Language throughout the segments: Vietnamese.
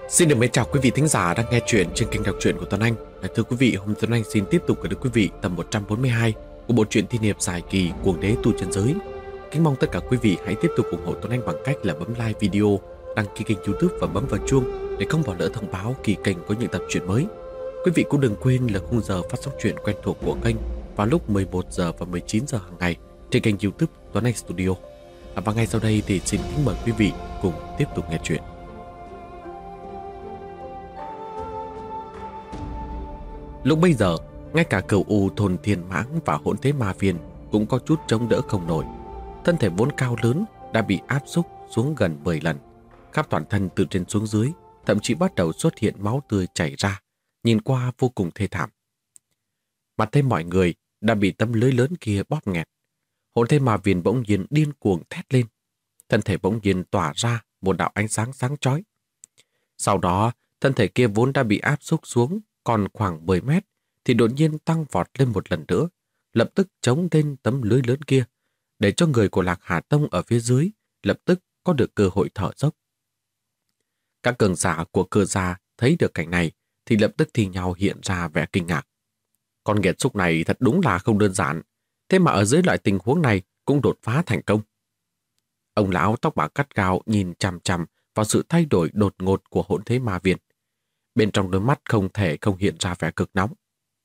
Xin được mến chào quý vị thính giả đang nghe chuyện trên kênh đọc truyện của Tuấn Anh. Thưa quý vị, hôm Tuấn Anh xin tiếp tục gửi đến quý vị tập 142 của bộ truyện thi niệm dài kỳ Cuồng Đế Tu Chân Giới. Kính mong tất cả quý vị hãy tiếp tục ủng hộ Tuấn Anh bằng cách là bấm like video, đăng ký kênh YouTube và bấm vào chuông để không bỏ lỡ thông báo khi kênh có những tập truyện mới. Quý vị cũng đừng quên là khung giờ phát sóng truyện quen thuộc của kênh vào lúc 11 giờ và 19 giờ hàng ngày trên kênh YouTube Tuấn Anh Studio. Và ngay sau đây thì xin kính mời quý vị cùng tiếp tục nghe chuyện. Lúc bây giờ, ngay cả cửu u thôn Thiên Mãng và hỗn thế ma viên cũng có chút chống đỡ không nổi. Thân thể vốn cao lớn đã bị áp xúc xuống gần 10 lần. Khắp toàn thân từ trên xuống dưới, thậm chí bắt đầu xuất hiện máu tươi chảy ra, nhìn qua vô cùng thê thảm. Mặt thấy mọi người đã bị tấm lưới lớn kia bóp nghẹt. Hỗn thế ma viên bỗng nhiên điên cuồng thét lên. Thân thể bỗng nhiên tỏa ra một đạo ánh sáng sáng chói. Sau đó, thân thể kia vốn đã bị áp xúc xuống còn khoảng 10 mét thì đột nhiên tăng vọt lên một lần nữa, lập tức chống lên tấm lưới lớn kia, để cho người của Lạc Hà Tông ở phía dưới lập tức có được cơ hội thở dốc. Các cường giả của Cơ gia thấy được cảnh này thì lập tức thì nhau hiện ra vẻ kinh ngạc. Con nghiệt xúc này thật đúng là không đơn giản, thế mà ở dưới loại tình huống này cũng đột phá thành công. Ông lão tóc bạc cắt gao nhìn chằm chằm vào sự thay đổi đột ngột của hỗn thế ma viên. Bên trong đôi mắt không thể không hiện ra vẻ cực nóng.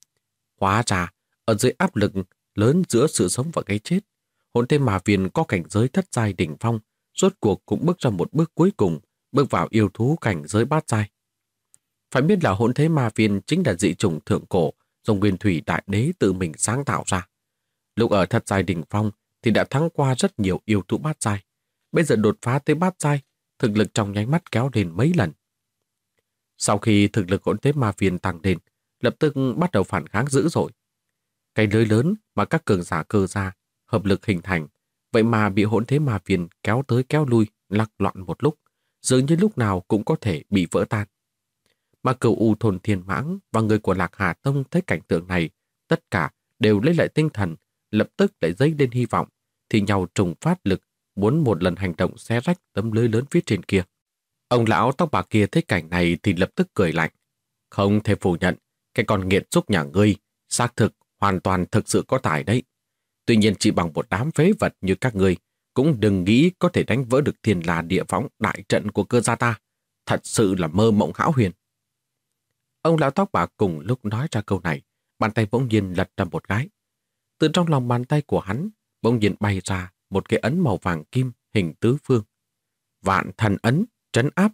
Hóa ra, ở dưới áp lực lớn giữa sự sống và cái chết, hỗn thế ma viên có cảnh giới thất giai đỉnh phong, rốt cuộc cũng bước ra một bước cuối cùng, bước vào yêu thú cảnh giới bát giai. Phải biết là hỗn thế ma viên chính là dị chủng thượng cổ do Nguyên Thủy Đại Đế tự mình sáng tạo ra. Lúc ở thất giai đỉnh phong thì đã thắng qua rất nhiều yêu thú bát giai. Bây giờ đột phá tới bát giai, thực lực trong nháy mắt kéo lên mấy lần. Sau khi thực lực hỗn thế ma viên tăng lên, lập tức bắt đầu phản kháng dữ dội. Cái lưới lớn mà các cường giả Cơ gia hợp lực hình thành, vậy mà bị hỗn thế ma viên kéo tới kéo lui, lắc loạn một lúc, dường như lúc nào cũng có thể bị vỡ tan. Mà cửu u thôn Thiên Mãng và người của Lạc Hà Tông thấy cảnh tượng này, tất cả đều lấy lại tinh thần, lập tức lại dấy lên hy vọng, thì nhau trùng phát lực, muốn một lần hành động xé rách tấm lưới lớn phía trên kia. Ông lão tóc bạc kia thấy cảnh này thì lập tức cười lạnh. Không thể phủ nhận, cái con nghiệt xúc nhà ngươi, xác thực, hoàn toàn thực sự có tài đấy. Tuy nhiên chỉ bằng một đám phế vật như các ngươi, cũng đừng nghĩ có thể đánh vỡ được Thiên La Địa Võng đại trận của Cơ gia ta. Thật sự là mơ mộng hão huyền. Ông lão tóc bạc cùng lúc nói ra câu này, bàn tay bỗng nhiên lật ra một cái. Từ trong lòng bàn tay của hắn, bỗng nhiên bay ra một cái ấn màu vàng kim hình tứ phương. Vạn thần ấn, trấn áp.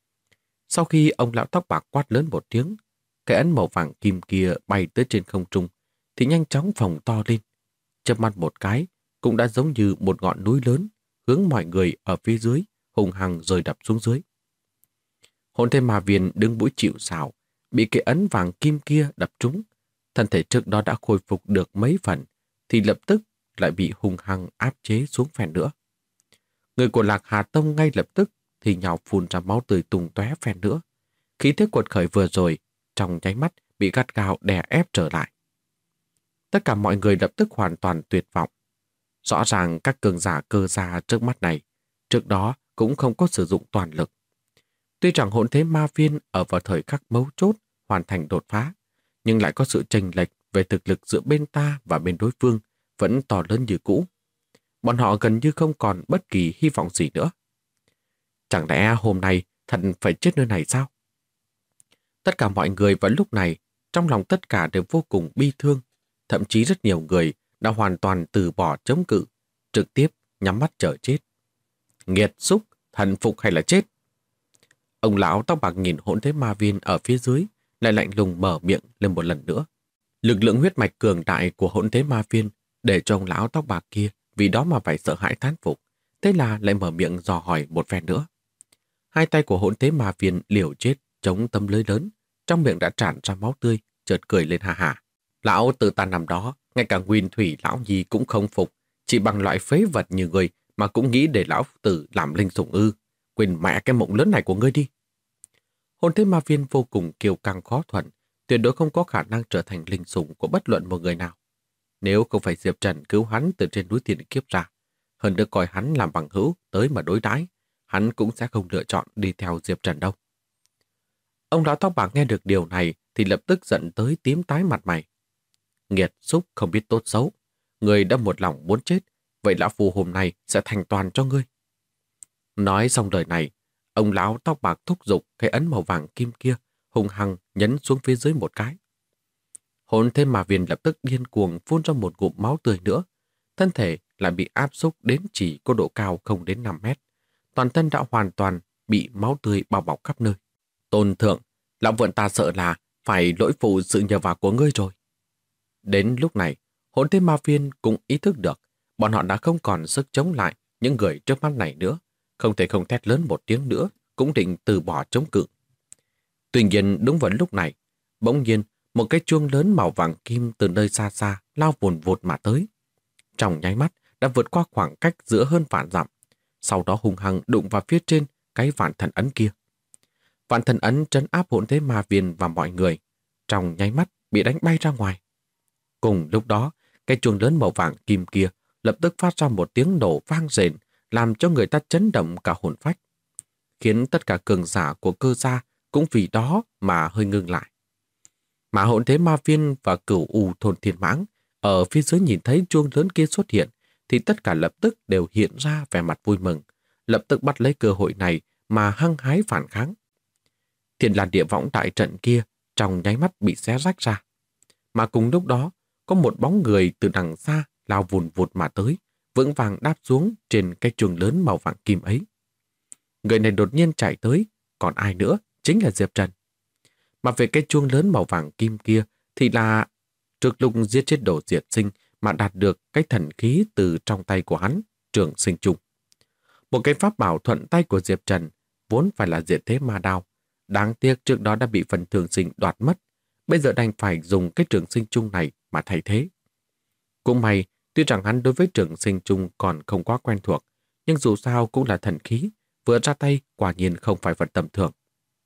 Sau khi ông lão tóc bạc quát lớn một tiếng, cái ấn màu vàng kim kia bay tới trên không trung, thì nhanh chóng phồng to lên. Chớp mắt một cái, cũng đã giống như một ngọn núi lớn, hướng mọi người ở phía dưới, hùng hăng rơi đập xuống dưới. Hỗn thế ma viên đứng mũi chịu sào, bị cái ấn vàng kim kia đập trúng. Thân thể trước đó đã khôi phục được mấy phần, thì lập tức lại bị hùng hăng áp chế xuống phèn nữa. Người của Lạc Hà Tông ngay lập tức thì nhào phun ra máu tươi tung tóe phèn nữa. Khí thế cuột khởi vừa rồi, trong nháy mắt bị gắt gao đè ép trở lại. Tất cả mọi người lập tức hoàn toàn tuyệt vọng. Rõ ràng các cường giả Cơ gia trước mắt này, trước đó cũng không có sử dụng toàn lực. Tuy rằng hỗn thế ma viên ở vào thời khắc mấu chốt hoàn thành đột phá, nhưng lại có sự chênh lệch về thực lực giữa bên ta và bên đối phương vẫn to lớn như cũ. Bọn họ gần như không còn bất kỳ hy vọng gì nữa. Chẳng lẽ hôm nay thật phải chết nơi này sao? Tất cả mọi người vào lúc này, trong lòng tất cả đều vô cùng bi thương. Thậm chí rất nhiều người đã hoàn toàn từ bỏ chống cự, trực tiếp nhắm mắt chờ chết. Nghiệt xúc, thần phục hay là chết? Ông lão tóc bạc nhìn hỗn thế ma viên ở phía dưới, lại lạnh lùng mở miệng lên một lần nữa. Lực lượng huyết mạch cường đại của hỗn thế ma viên để cho ông lão tóc bạc kia vì đó mà phải sợ hãi thán phục. Thế là lại mở miệng dò hỏi một phen nữa. Hai tay của hỗn thế ma viên liều chết chống tấm lưới lớn, trong miệng đã tràn ra máu tươi, chợt cười lên ha hả. Lão tự ta nằm đó, ngay cả Nguyên Thủy lão nhi cũng không phục, chỉ bằng loại phế vật như ngươi mà cũng nghĩ để lão tử làm linh sủng ư? Quên mẹ cái mộng lớn này của ngươi đi. Hồn thế ma viên vô cùng kiêu căng khó thuần, tuyệt đối không có khả năng trở thành linh sủng của bất luận một người nào. Nếu không phải Diệp Trần cứu hắn từ trên núi Thiên Kiếp ra, hơn nữa coi hắn làm bằng hữu tới mà đối đãi, hắn cũng sẽ không lựa chọn đi theo Diệp Trần đâu. Ông lão tóc bạc nghe được điều này thì lập tức giận tới tím tái mặt mày. Nghiệt xúc không biết tốt xấu. Người đã một lòng muốn chết, vậy lão phù hôm nay sẽ thành toàn cho ngươi. Nói xong lời này, ông lão tóc bạc thúc giục cái ấn màu vàng kim kia, hung hăng nhấn xuống phía dưới một cái. Hồn Thế Ma Viên lập tức điên cuồng phun ra một ngụm máu tươi nữa. Thân thể lại bị áp xúc đến chỉ có độ cao không đến 5 mét. Toàn thân đã hoàn toàn bị máu tươi bao bọc khắp nơi. Tôn thượng, lão vượn ta sợ là phải lỗi phụ sự nhờ vả của ngươi rồi. Đến lúc này, Hồn Thế Ma Viên cũng ý thức được bọn họ đã không còn sức chống lại những người trước mắt này nữa. Không thể không thét lớn một tiếng nữa, cũng định từ bỏ chống cự. Tuy nhiên đúng vào lúc này, bỗng nhiên một cái chuông lớn màu vàng kim từ nơi xa xa lao vùn vụt mà tới. Trong nháy mắt đã vượt qua khoảng cách giữa hơn vạn dặm, sau đó hung hăng đụng vào phía trên cái vạn thần ấn kia. Vạn thần ấn trấn áp Hồn Thế Ma Viên và mọi người, trong nháy mắt bị đánh bay ra ngoài. Cùng lúc đó, cái chuông lớn màu vàng kim kia lập tức phát ra một tiếng nổ vang rền, làm cho người ta chấn động cả hồn phách, khiến tất cả cường giả của Cơ gia cũng vì đó mà hơi ngưng lại. Mà Hồn Thế Ma Viên và Cửu U thôn Thiên Mãng ở phía dưới nhìn thấy chuông lớn kia xuất hiện, thì tất cả lập tức đều hiện ra vẻ mặt vui mừng, lập tức bắt lấy cơ hội này mà hăng hái phản kháng. Thiên Lan Địa Võng đại trận kia trong nháy mắt bị xé rách ra. Mà cùng lúc đó, có một bóng người từ đằng xa lao vùn vụt mà tới, vững vàng đáp xuống trên cái chuông lớn màu vàng kim ấy. Người này đột nhiên chạy tới, còn ai nữa, chính là Diệp Trần. Mà về cái chuông lớn màu vàng kim kia thì là trước lúc giết chết Đồ Diệt Sinh mà đạt được cái thần khí từ trong tay của hắn, Trường Sinh Chung. Một cái pháp bảo thuận tay của Diệp Trần vốn phải là Diệt Thế Ma Đao. Đáng tiếc trước đó đã bị phần Thường Sinh đoạt mất, bây giờ đành phải dùng cái Trường Sinh Chung này mà thay thế. Cũng may, tuy rằng hắn đối với Trường Sinh Chung còn không quá quen thuộc, nhưng dù sao cũng là thần khí, vừa ra tay quả nhiên không phải vật tầm thường.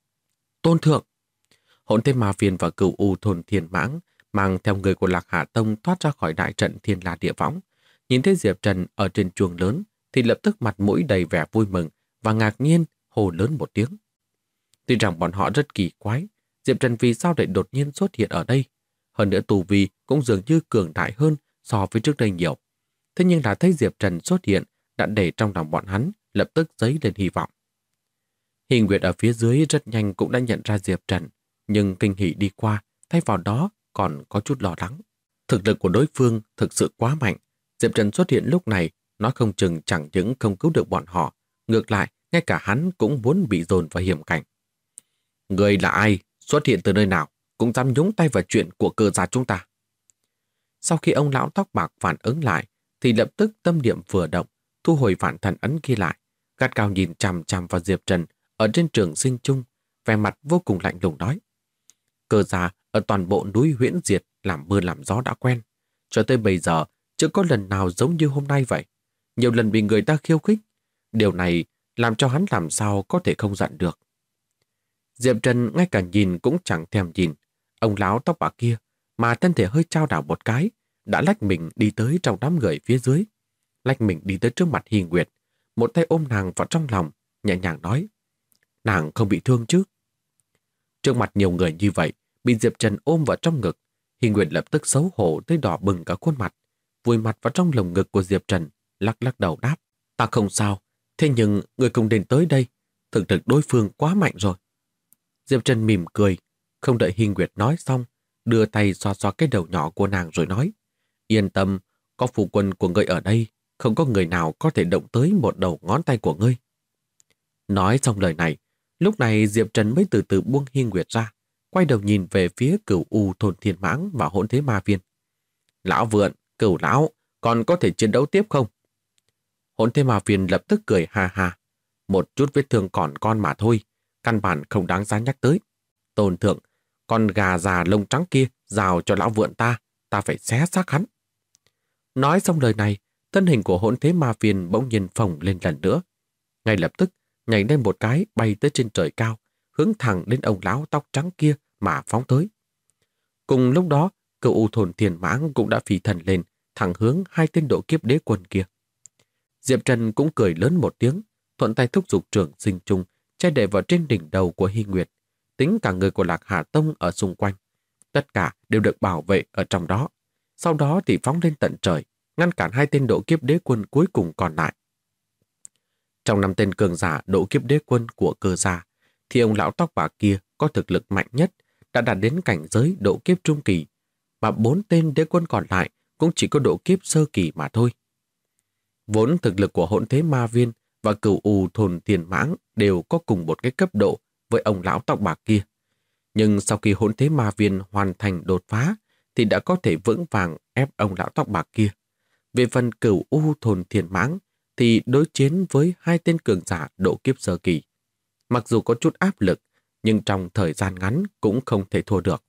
Tôn thượng! Hồn Thế Ma Viên và Cửu U thôn Thiên Mãng mang theo người của Lạc Hà Tông thoát ra khỏi đại trận Thiên La Địa Võng. Nhìn thấy Diệp Trần ở trên chuông lớn thì lập tức mặt mũi đầy vẻ vui mừng và ngạc nhiên hô lớn một tiếng. Tuy rằng bọn họ rất kỳ quái, Diệp Trần vì sao lại đột nhiên xuất hiện ở đây? Hơn nữa tu vi cũng dường như cường đại hơn so với trước đây nhiều. Thế nhưng đã thấy Diệp Trần xuất hiện đã để trong lòng bọn hắn lập tức dấy lên hy vọng. Hình Nguyệt ở phía dưới rất nhanh cũng đã nhận ra Diệp Trần, nhưng kinh hỉ đi qua, thay vào đó còn có chút lo lắng. Thực lực của đối phương thực sự quá mạnh. Diệp Trần xuất hiện lúc này, nói không chừng chẳng những không cứu được bọn họ, ngược lại, ngay cả hắn cũng muốn bị dồn vào hiểm cảnh. Người là ai? Xuất hiện từ nơi nào? Cũng dám nhúng tay vào chuyện của Cơ gia chúng ta. Sau khi ông lão tóc bạc phản ứng lại, thì lập tức tâm niệm vừa động, thu hồi vạn thần ấn kia lại, gắt cao nhìn chằm chằm vào Diệp Trần ở trên Trường Sinh Chung, vẻ mặt vô cùng lạnh lùng nói. Cơ gia ở toàn bộ núi Huyễn Diệt làm mưa làm gió đã quen, cho tới bây giờ chưa có lần nào giống như hôm nay vậy. Nhiều lần bị người ta khiêu khích, điều này làm cho hắn làm sao có thể không giận được. Diệp Trần ngay cả nhìn cũng chẳng thèm nhìn ông lão tóc bạc kia, mà thân thể hơi chao đảo một cái, đã lách mình đi tới trong đám người phía dưới. Lách mình đi tới trước mặt Hi Nguyệt, một tay ôm nàng vào trong lòng, nhẹ nhàng nói, nàng không bị thương chứ? Trước mặt nhiều người như vậy, bị Diệp Trần ôm vào trong ngực, Hi Nguyệt lập tức xấu hổ tới đỏ bừng cả khuôn mặt, vùi mặt vào trong lồng ngực của Diệp Trần, lắc lắc đầu đáp, ta không sao, thế nhưng người cùng đến tới đây, thực lực đối phương quá mạnh rồi. Diệp Trần mỉm cười, không đợi Hi Nguyệt nói xong, đưa tay xoa xoa cái đầu nhỏ của nàng rồi nói, yên tâm, có phu quân của ngươi ở đây, không có người nào có thể động tới một đầu ngón tay của ngươi. Nói xong lời này, lúc này Diệp Trần mới từ từ buông Hi Nguyệt ra, quay đầu nhìn về phía Cửu U thôn Thiên Mãng và Hỗn Thế Ma Viên. Lão Vượn, Cửu lão, còn có thể chiến đấu tiếp không? Hỗn Thế Ma Viên lập tức cười ha ha, một chút vết thương còn con mà thôi, căn bản không đáng giá nhắc tới. Tôn thượng, con gà già lông trắng kia rào cho lão Vượn ta phải xé xác hắn. Nói xong lời này, thân hình của Hỗn Thế Ma Viên bỗng nhiên phồng lên lần nữa. Ngay lập tức, nhảy lên một cái bay tới trên trời cao, hướng thẳng đến ông lão tóc trắng kia mà phóng tới. Cùng lúc đó, Cửu U thôn Thiên Mãng cũng đã phi thần lên, thẳng hướng hai tên độ kiếp đế quân kia. Diệp Trần cũng cười lớn một tiếng, thuận tay thúc giục Trường Sinh Chung che để vào trên đỉnh đầu của Hi Nguyệt. tính cả người của Lạc Hà Tông ở xung quanh. Tất cả đều được bảo vệ ở trong đó. Sau đó thì phóng lên tận trời, ngăn cản 2 tên độ kiếp đế quân cuối cùng còn lại. Trong 5 tên cường giả độ kiếp đế quân của Cơ gia, thì ông lão tóc bạc kia có thực lực mạnh nhất, đã đạt đến cảnh giới độ kiếp trung kỳ, mà 4 tên đế quân còn lại cũng chỉ có độ kiếp sơ kỳ mà thôi. Vốn thực lực của Hỗn Thế Ma Viên và Cửu U Thôn Tiền Mãng đều có cùng một cái cấp độ với ông lão tóc bạc kia. Nhưng sau khi Hỗn Thế Ma Viên hoàn thành đột phá thì đã có thể vững vàng ép ông lão tóc bạc kia. Về phần Cửu U Thôn Tiền Mãng thì đối chiến với 2 tên cường giả độ kiếp sơ kỳ. Mặc dù có chút áp lực, nhưng trong thời gian ngắn cũng không thể thua được.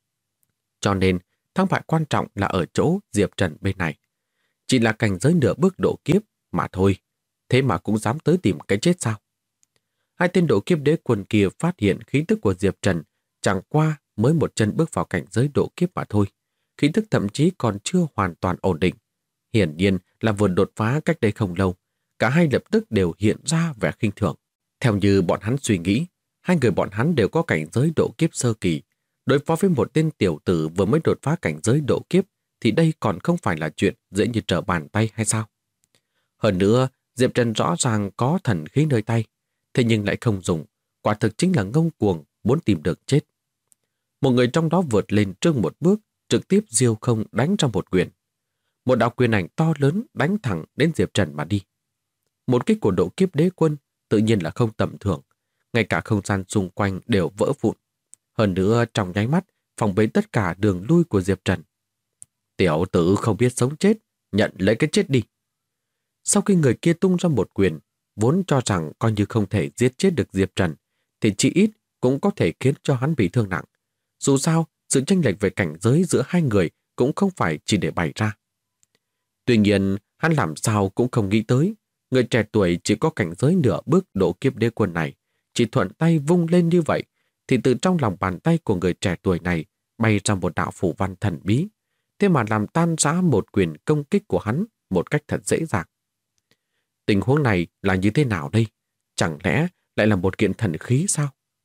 Cho nên, thắng bại quan trọng là ở chỗ Diệp Trần bên này. Chỉ là cảnh giới nửa bước độ kiếp mà thôi, thế mà cũng dám tới tìm cái chết sao? 2 tên độ kiếp đế quân kia phát hiện khí tức của Diệp Trần chẳng qua mới một chân bước vào cảnh giới độ kiếp mà thôi. Khí tức thậm chí còn chưa hoàn toàn ổn định. Hiển nhiên là vừa đột phá cách đây không lâu, cả hai lập tức đều hiện ra vẻ khinh thường. Theo như bọn hắn suy nghĩ, 2 người bọn hắn đều có cảnh giới độ kiếp sơ kỳ. Đối phó với một tên tiểu tử vừa mới đột phá cảnh giới độ kiếp thì đây còn không phải là chuyện dễ như trở bàn tay hay sao? Hơn nữa, Diệp Trần rõ ràng có thần khí nơi tay, thế nhưng lại không dùng, quả thực chính là ngông cuồng, muốn tìm được chết. Một người trong đó vượt lên trước một bước, trực tiếp diêu không đánh trong một quyền. Một đạo quyền ảnh to lớn đánh thẳng đến Diệp Trần mà đi. Một kích của độ kiếp đế quân tự nhiên là không tầm thường, ngay cả không gian xung quanh đều vỡ vụn. Hơn nữa trong nháy mắt phòng bế tất cả đường lui của Diệp Trần. Tiểu tử không biết sống chết, nhận lấy cái chết đi. Sau khi người kia tung ra một quyền, vốn cho rằng coi như không thể giết chết được Diệp Trần, thì chỉ ít cũng có thể khiến cho hắn bị thương nặng. Dù sao, sự chênh lệch về cảnh giới giữa 2 người cũng không phải chỉ để bày ra. Tuy nhiên, hắn làm sao cũng không nghĩ tới, người trẻ tuổi chỉ có cảnh giới nửa bước độ kiếp đế quân này, chỉ thuận tay vung lên như vậy, thì từ trong lòng bàn tay của người trẻ tuổi này bay ra một đạo phù văn thần bí, thế mà làm tan rã một quyền công kích của hắn một cách thật dễ dàng. Tình huống này là như thế nào đây? Chẳng lẽ lại là một kiện thần khí sao?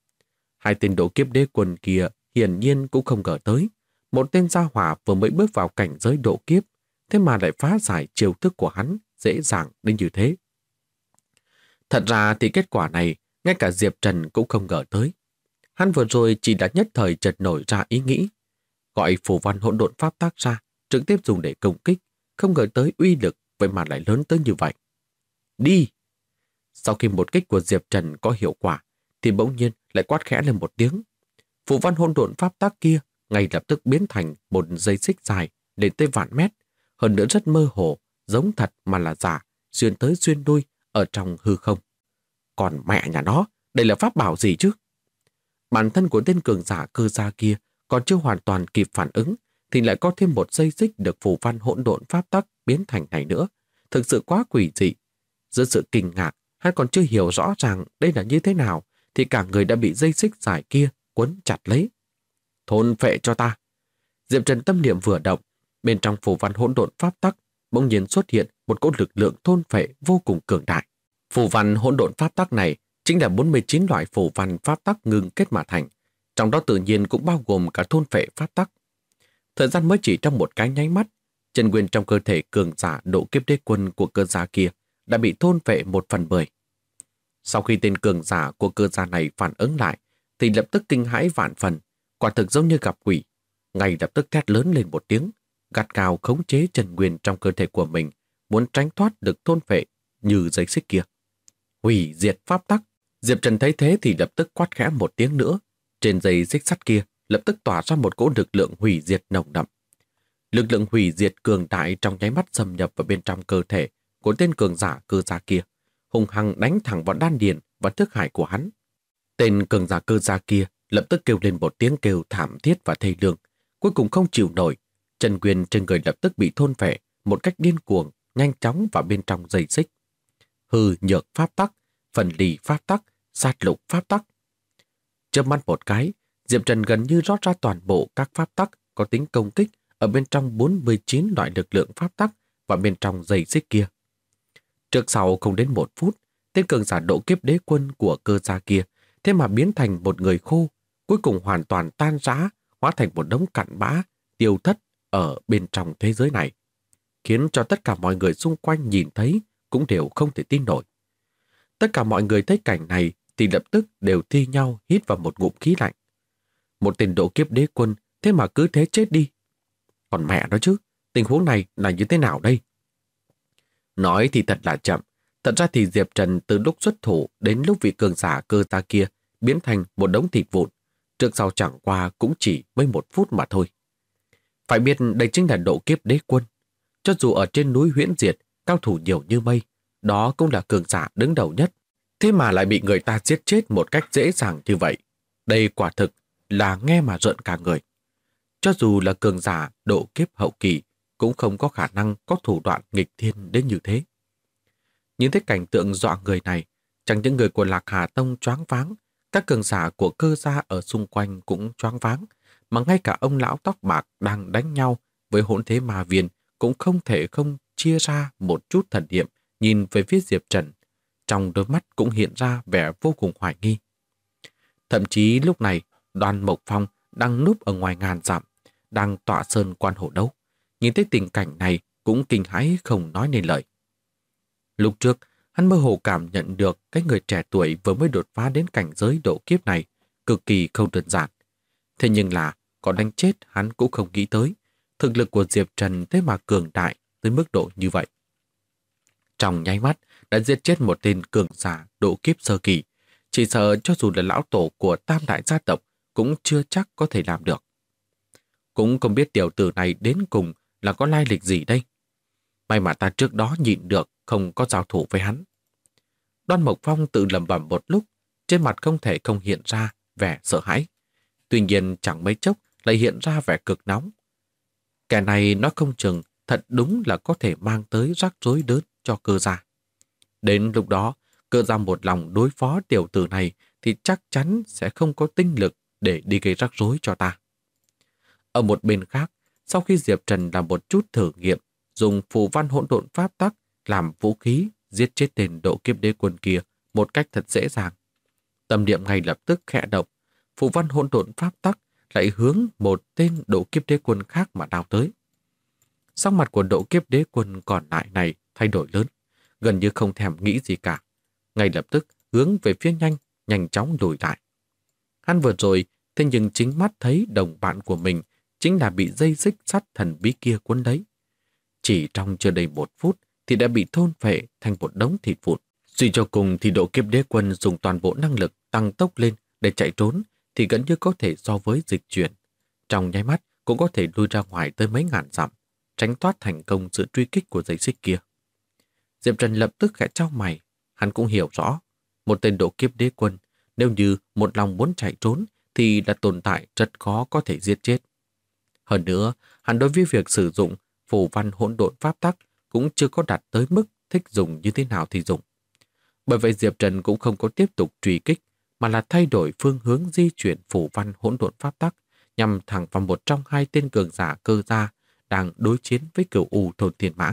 2 tên độ kiếp đế quân kia hiển nhiên cũng không ngờ tới. Một tên gia hỏa vừa mới bước vào cảnh giới độ kiếp, thế mà lại phá giải chiêu thức của hắn dễ dàng đến như thế. Thật ra thì kết quả này, ngay cả Diệp Trần cũng không ngờ tới. Hắn vừa rồi chỉ đã nhất thời chợt nổi ra ý nghĩ, gọi phù văn hỗn độn pháp tác ra, trực tiếp dùng để công kích, không ngờ tới uy lực vậy mà lại lớn tới như vậy. Đi! Sau khi một kích của Diệp Trần có hiệu quả, thì bỗng nhiên lại quát khẽ lên một tiếng. Phù văn hỗn độn pháp tác kia ngay lập tức biến thành một dây xích dài lên tới vạn mét, hơn nữa rất mơ hồ, giống thật mà là giả, xuyên tới xuyên đuôi ở trong hư không. Còn mẹ nhà nó, đây là pháp bảo gì chứ? Bản thân của tên cường giả Cơ gia kia còn chưa hoàn toàn kịp phản ứng, thì lại có thêm một dây xích được phù văn hỗn độn pháp tắc biến thành này nữa. Thực sự quá quỷ dị. Giữa sự kinh ngạc, hắn còn chưa hiểu rõ ràng đây là như thế nào, thì cả người đã bị dây xích dài kia quấn chặt lấy. Thôn phệ cho ta! Diệp Trần tâm niệm vừa động, bên trong phù văn hỗn độn pháp tắc bỗng nhiên xuất hiện một cỗ lực lượng thôn phệ vô cùng cường đại. Phù văn hỗn độn pháp tắc này chính là 49 loại phù văn pháp tắc ngưng kết mà thành, trong đó tự nhiên cũng bao gồm cả thôn phệ pháp tắc. Thời gian mới chỉ trong một cái nháy mắt, chân nguyên trong cơ thể cường giả độ kiếp đế quân của Cơ gia kia đã bị thôn phệ 1/10. Sau khi tên cường giả của Cơ gia này phản ứng lại, thì lập tức kinh hãi vạn phần, quả thực giống như gặp quỷ, ngay lập tức thét lớn lên một tiếng, gắt gao khống chế chân nguyên trong cơ thể của mình, muốn tránh thoát được thôn phệ như dây xích kia. Hủy diệt pháp tắc! Diệp Trần thấy thế thì lập tức quát khẽ một tiếng nữa. Trên dây xích sắt kia lập tức tỏa ra một cỗ lực lượng hủy diệt nồng đậm. Lực lượng hủy diệt cường đại trong nháy mắt xâm nhập vào bên trong cơ thể của tên cường giả Cơ gia kia, hung hăng đánh thẳng vào đan điền và thức hải của hắn. Tên cường giả Cơ gia kia lập tức kêu lên một tiếng kêu thảm thiết và thê lương, cuối cùng không chịu nổi, chân nguyên trên người lập tức bị thôn phệ một cách điên cuồng, nhanh chóng vào bên trong dây xích. Hư nhược pháp tắc, phần lì pháp tắc, sát lục pháp tắc. Chớp mắt một cái, Diệp Trần gần như rót ra toàn bộ các pháp tắc có tính công kích ở bên trong 49 loại lực lượng pháp tắc và bên trong dây xích kia. Trước sau không đến 1 phút, tên cường giả độ kiếp đế quân của Cơ gia kia thế mà biến thành một người khô, cuối cùng hoàn toàn tan rã, hóa thành một đống cặn bã, tiêu thất ở bên trong thế giới này, khiến cho tất cả mọi người xung quanh nhìn thấy cũng đều không thể tin nổi. Tất cả mọi người thấy cảnh này thì lập tức đều thi nhau hít vào một ngụm khí lạnh. Một tên độ kiếp đế quân thế mà cứ thế chết đi. Còn mẹ nó chứ, tình huống này là như thế nào đây? Nói thì thật là chậm. Thật ra thì Diệp Trần từ lúc xuất thủ đến lúc vị cường giả cơ ta kia biến thành một đống thịt vụn, trước sau chẳng qua cũng chỉ mấy 1 phút mà thôi. Phải biết đây chính là độ kiếp đế quân. Cho dù ở trên núi Huyễn Diệt, cao thủ nhiều như mây, đó cũng là cường giả đứng đầu nhất. Thế mà lại bị người ta giết chết một cách dễ dàng như vậy. Đây quả thực là nghe mà rợn cả người. Cho dù là cường giả độ kiếp hậu kỳ, cũng không có khả năng có thủ đoạn nghịch thiên đến như thế. Nhìn thấy cảnh tượng dọa người này, chẳng những người của Lạc Hà Tông choáng váng, các cường giả của cơ gia ở xung quanh cũng choáng váng, mà ngay cả ông lão tóc bạc đang đánh nhau với hỗn thế ma viên cũng không thể không chia ra một chút thần niệm nhìn về phía Diệp Trần. Trong đôi mắt cũng hiện ra vẻ vô cùng hoài nghi. Thậm chí lúc này, Đoàn Mộc Phong đang núp ở ngoài ngàn dặm, đang tọa sơn quan hổ đấu. Nhìn thấy tình cảnh này cũng kinh hãi không nói nên lời. Lúc trước, hắn mơ hồ cảm nhận được cái người trẻ tuổi vừa mới đột phá đến cảnh giới độ kiếp này cực kỳ không đơn giản. Thế nhưng là, có đánh chết hắn cũng không nghĩ tới. Thực lực của Diệp Trần thế mà cường đại tới mức độ như vậy. Trong nháy mắt, đã giết chết một tên cường giả độ kiếp sơ kỳ. Chỉ sợ cho dù là lão tổ của tam đại gia tộc cũng chưa chắc có thể làm được. Cũng không biết tiểu tử này đến cùng là có lai lịch gì đây. May mà ta trước đó nhịn được không có giao thủ với hắn. Đoan Mộc Phong tự lẩm bẩm một lúc, trên mặt không thể không hiện ra vẻ sợ hãi. Tuy nhiên chẳng mấy chốc lại hiện ra vẻ cực nóng. Kẻ này nói không chừng thật đúng là có thể mang tới rắc rối lớn cho cơ gia. Đến lúc đó, cơ gia một lòng đối phó tiểu tử này thì chắc chắn sẽ không có tinh lực để đi gây rắc rối cho ta. Ở một bên khác, sau khi Diệp Trần làm một chút thử nghiệm, dùng phù văn hỗn độn pháp tắc làm vũ khí giết chết tên độ kiếp đế quân kia một cách thật dễ dàng. Tâm niệm ngay lập tức khẽ động, phù văn hỗn độn pháp tắc lại hướng một tên độ kiếp đế quân khác mà đào tới. Sắc mặt của độ kiếp đế quân còn lại này thay đổi lớn, gần như không thèm nghĩ gì cả. Ngay lập tức hướng về phía nhanh chóng lùi lại. Hắn vừa rồi, thế nhưng chính mắt thấy đồng bạn của mình chính là bị dây xích sắt thần bí kia cuốn lấy. Chỉ trong chưa đầy 1 phút thì đã bị thôn phệ thành một đống thịt vụn. Suy cho cùng thì độ kiếp đế quân dùng toàn bộ năng lực tăng tốc lên để chạy trốn thì gần như có thể so với dịch chuyển. Trong nháy mắt cũng có thể lui ra ngoài tới mấy ngàn dặm, tránh thoát thành công sự truy kích của dây xích kia. Diệp Trần lập tức khẽ chau mày, hắn cũng hiểu rõ, một tên độ kiếp đế quân nếu như một lòng muốn chạy trốn thì là tồn tại rất khó có thể giết chết. Hơn nữa, hắn đối với việc sử dụng phù văn hỗn độn pháp tắc cũng chưa có đạt tới mức thích dùng như thế nào thì dùng. Bởi vậy Diệp Trần cũng không có tiếp tục truy kích, mà là thay đổi phương hướng di chuyển phù văn hỗn độn pháp tắc nhằm thẳng vào một trong hai tên cường giả cơ gia đang đối chiến với Cửu U thôn Thiên Mãng.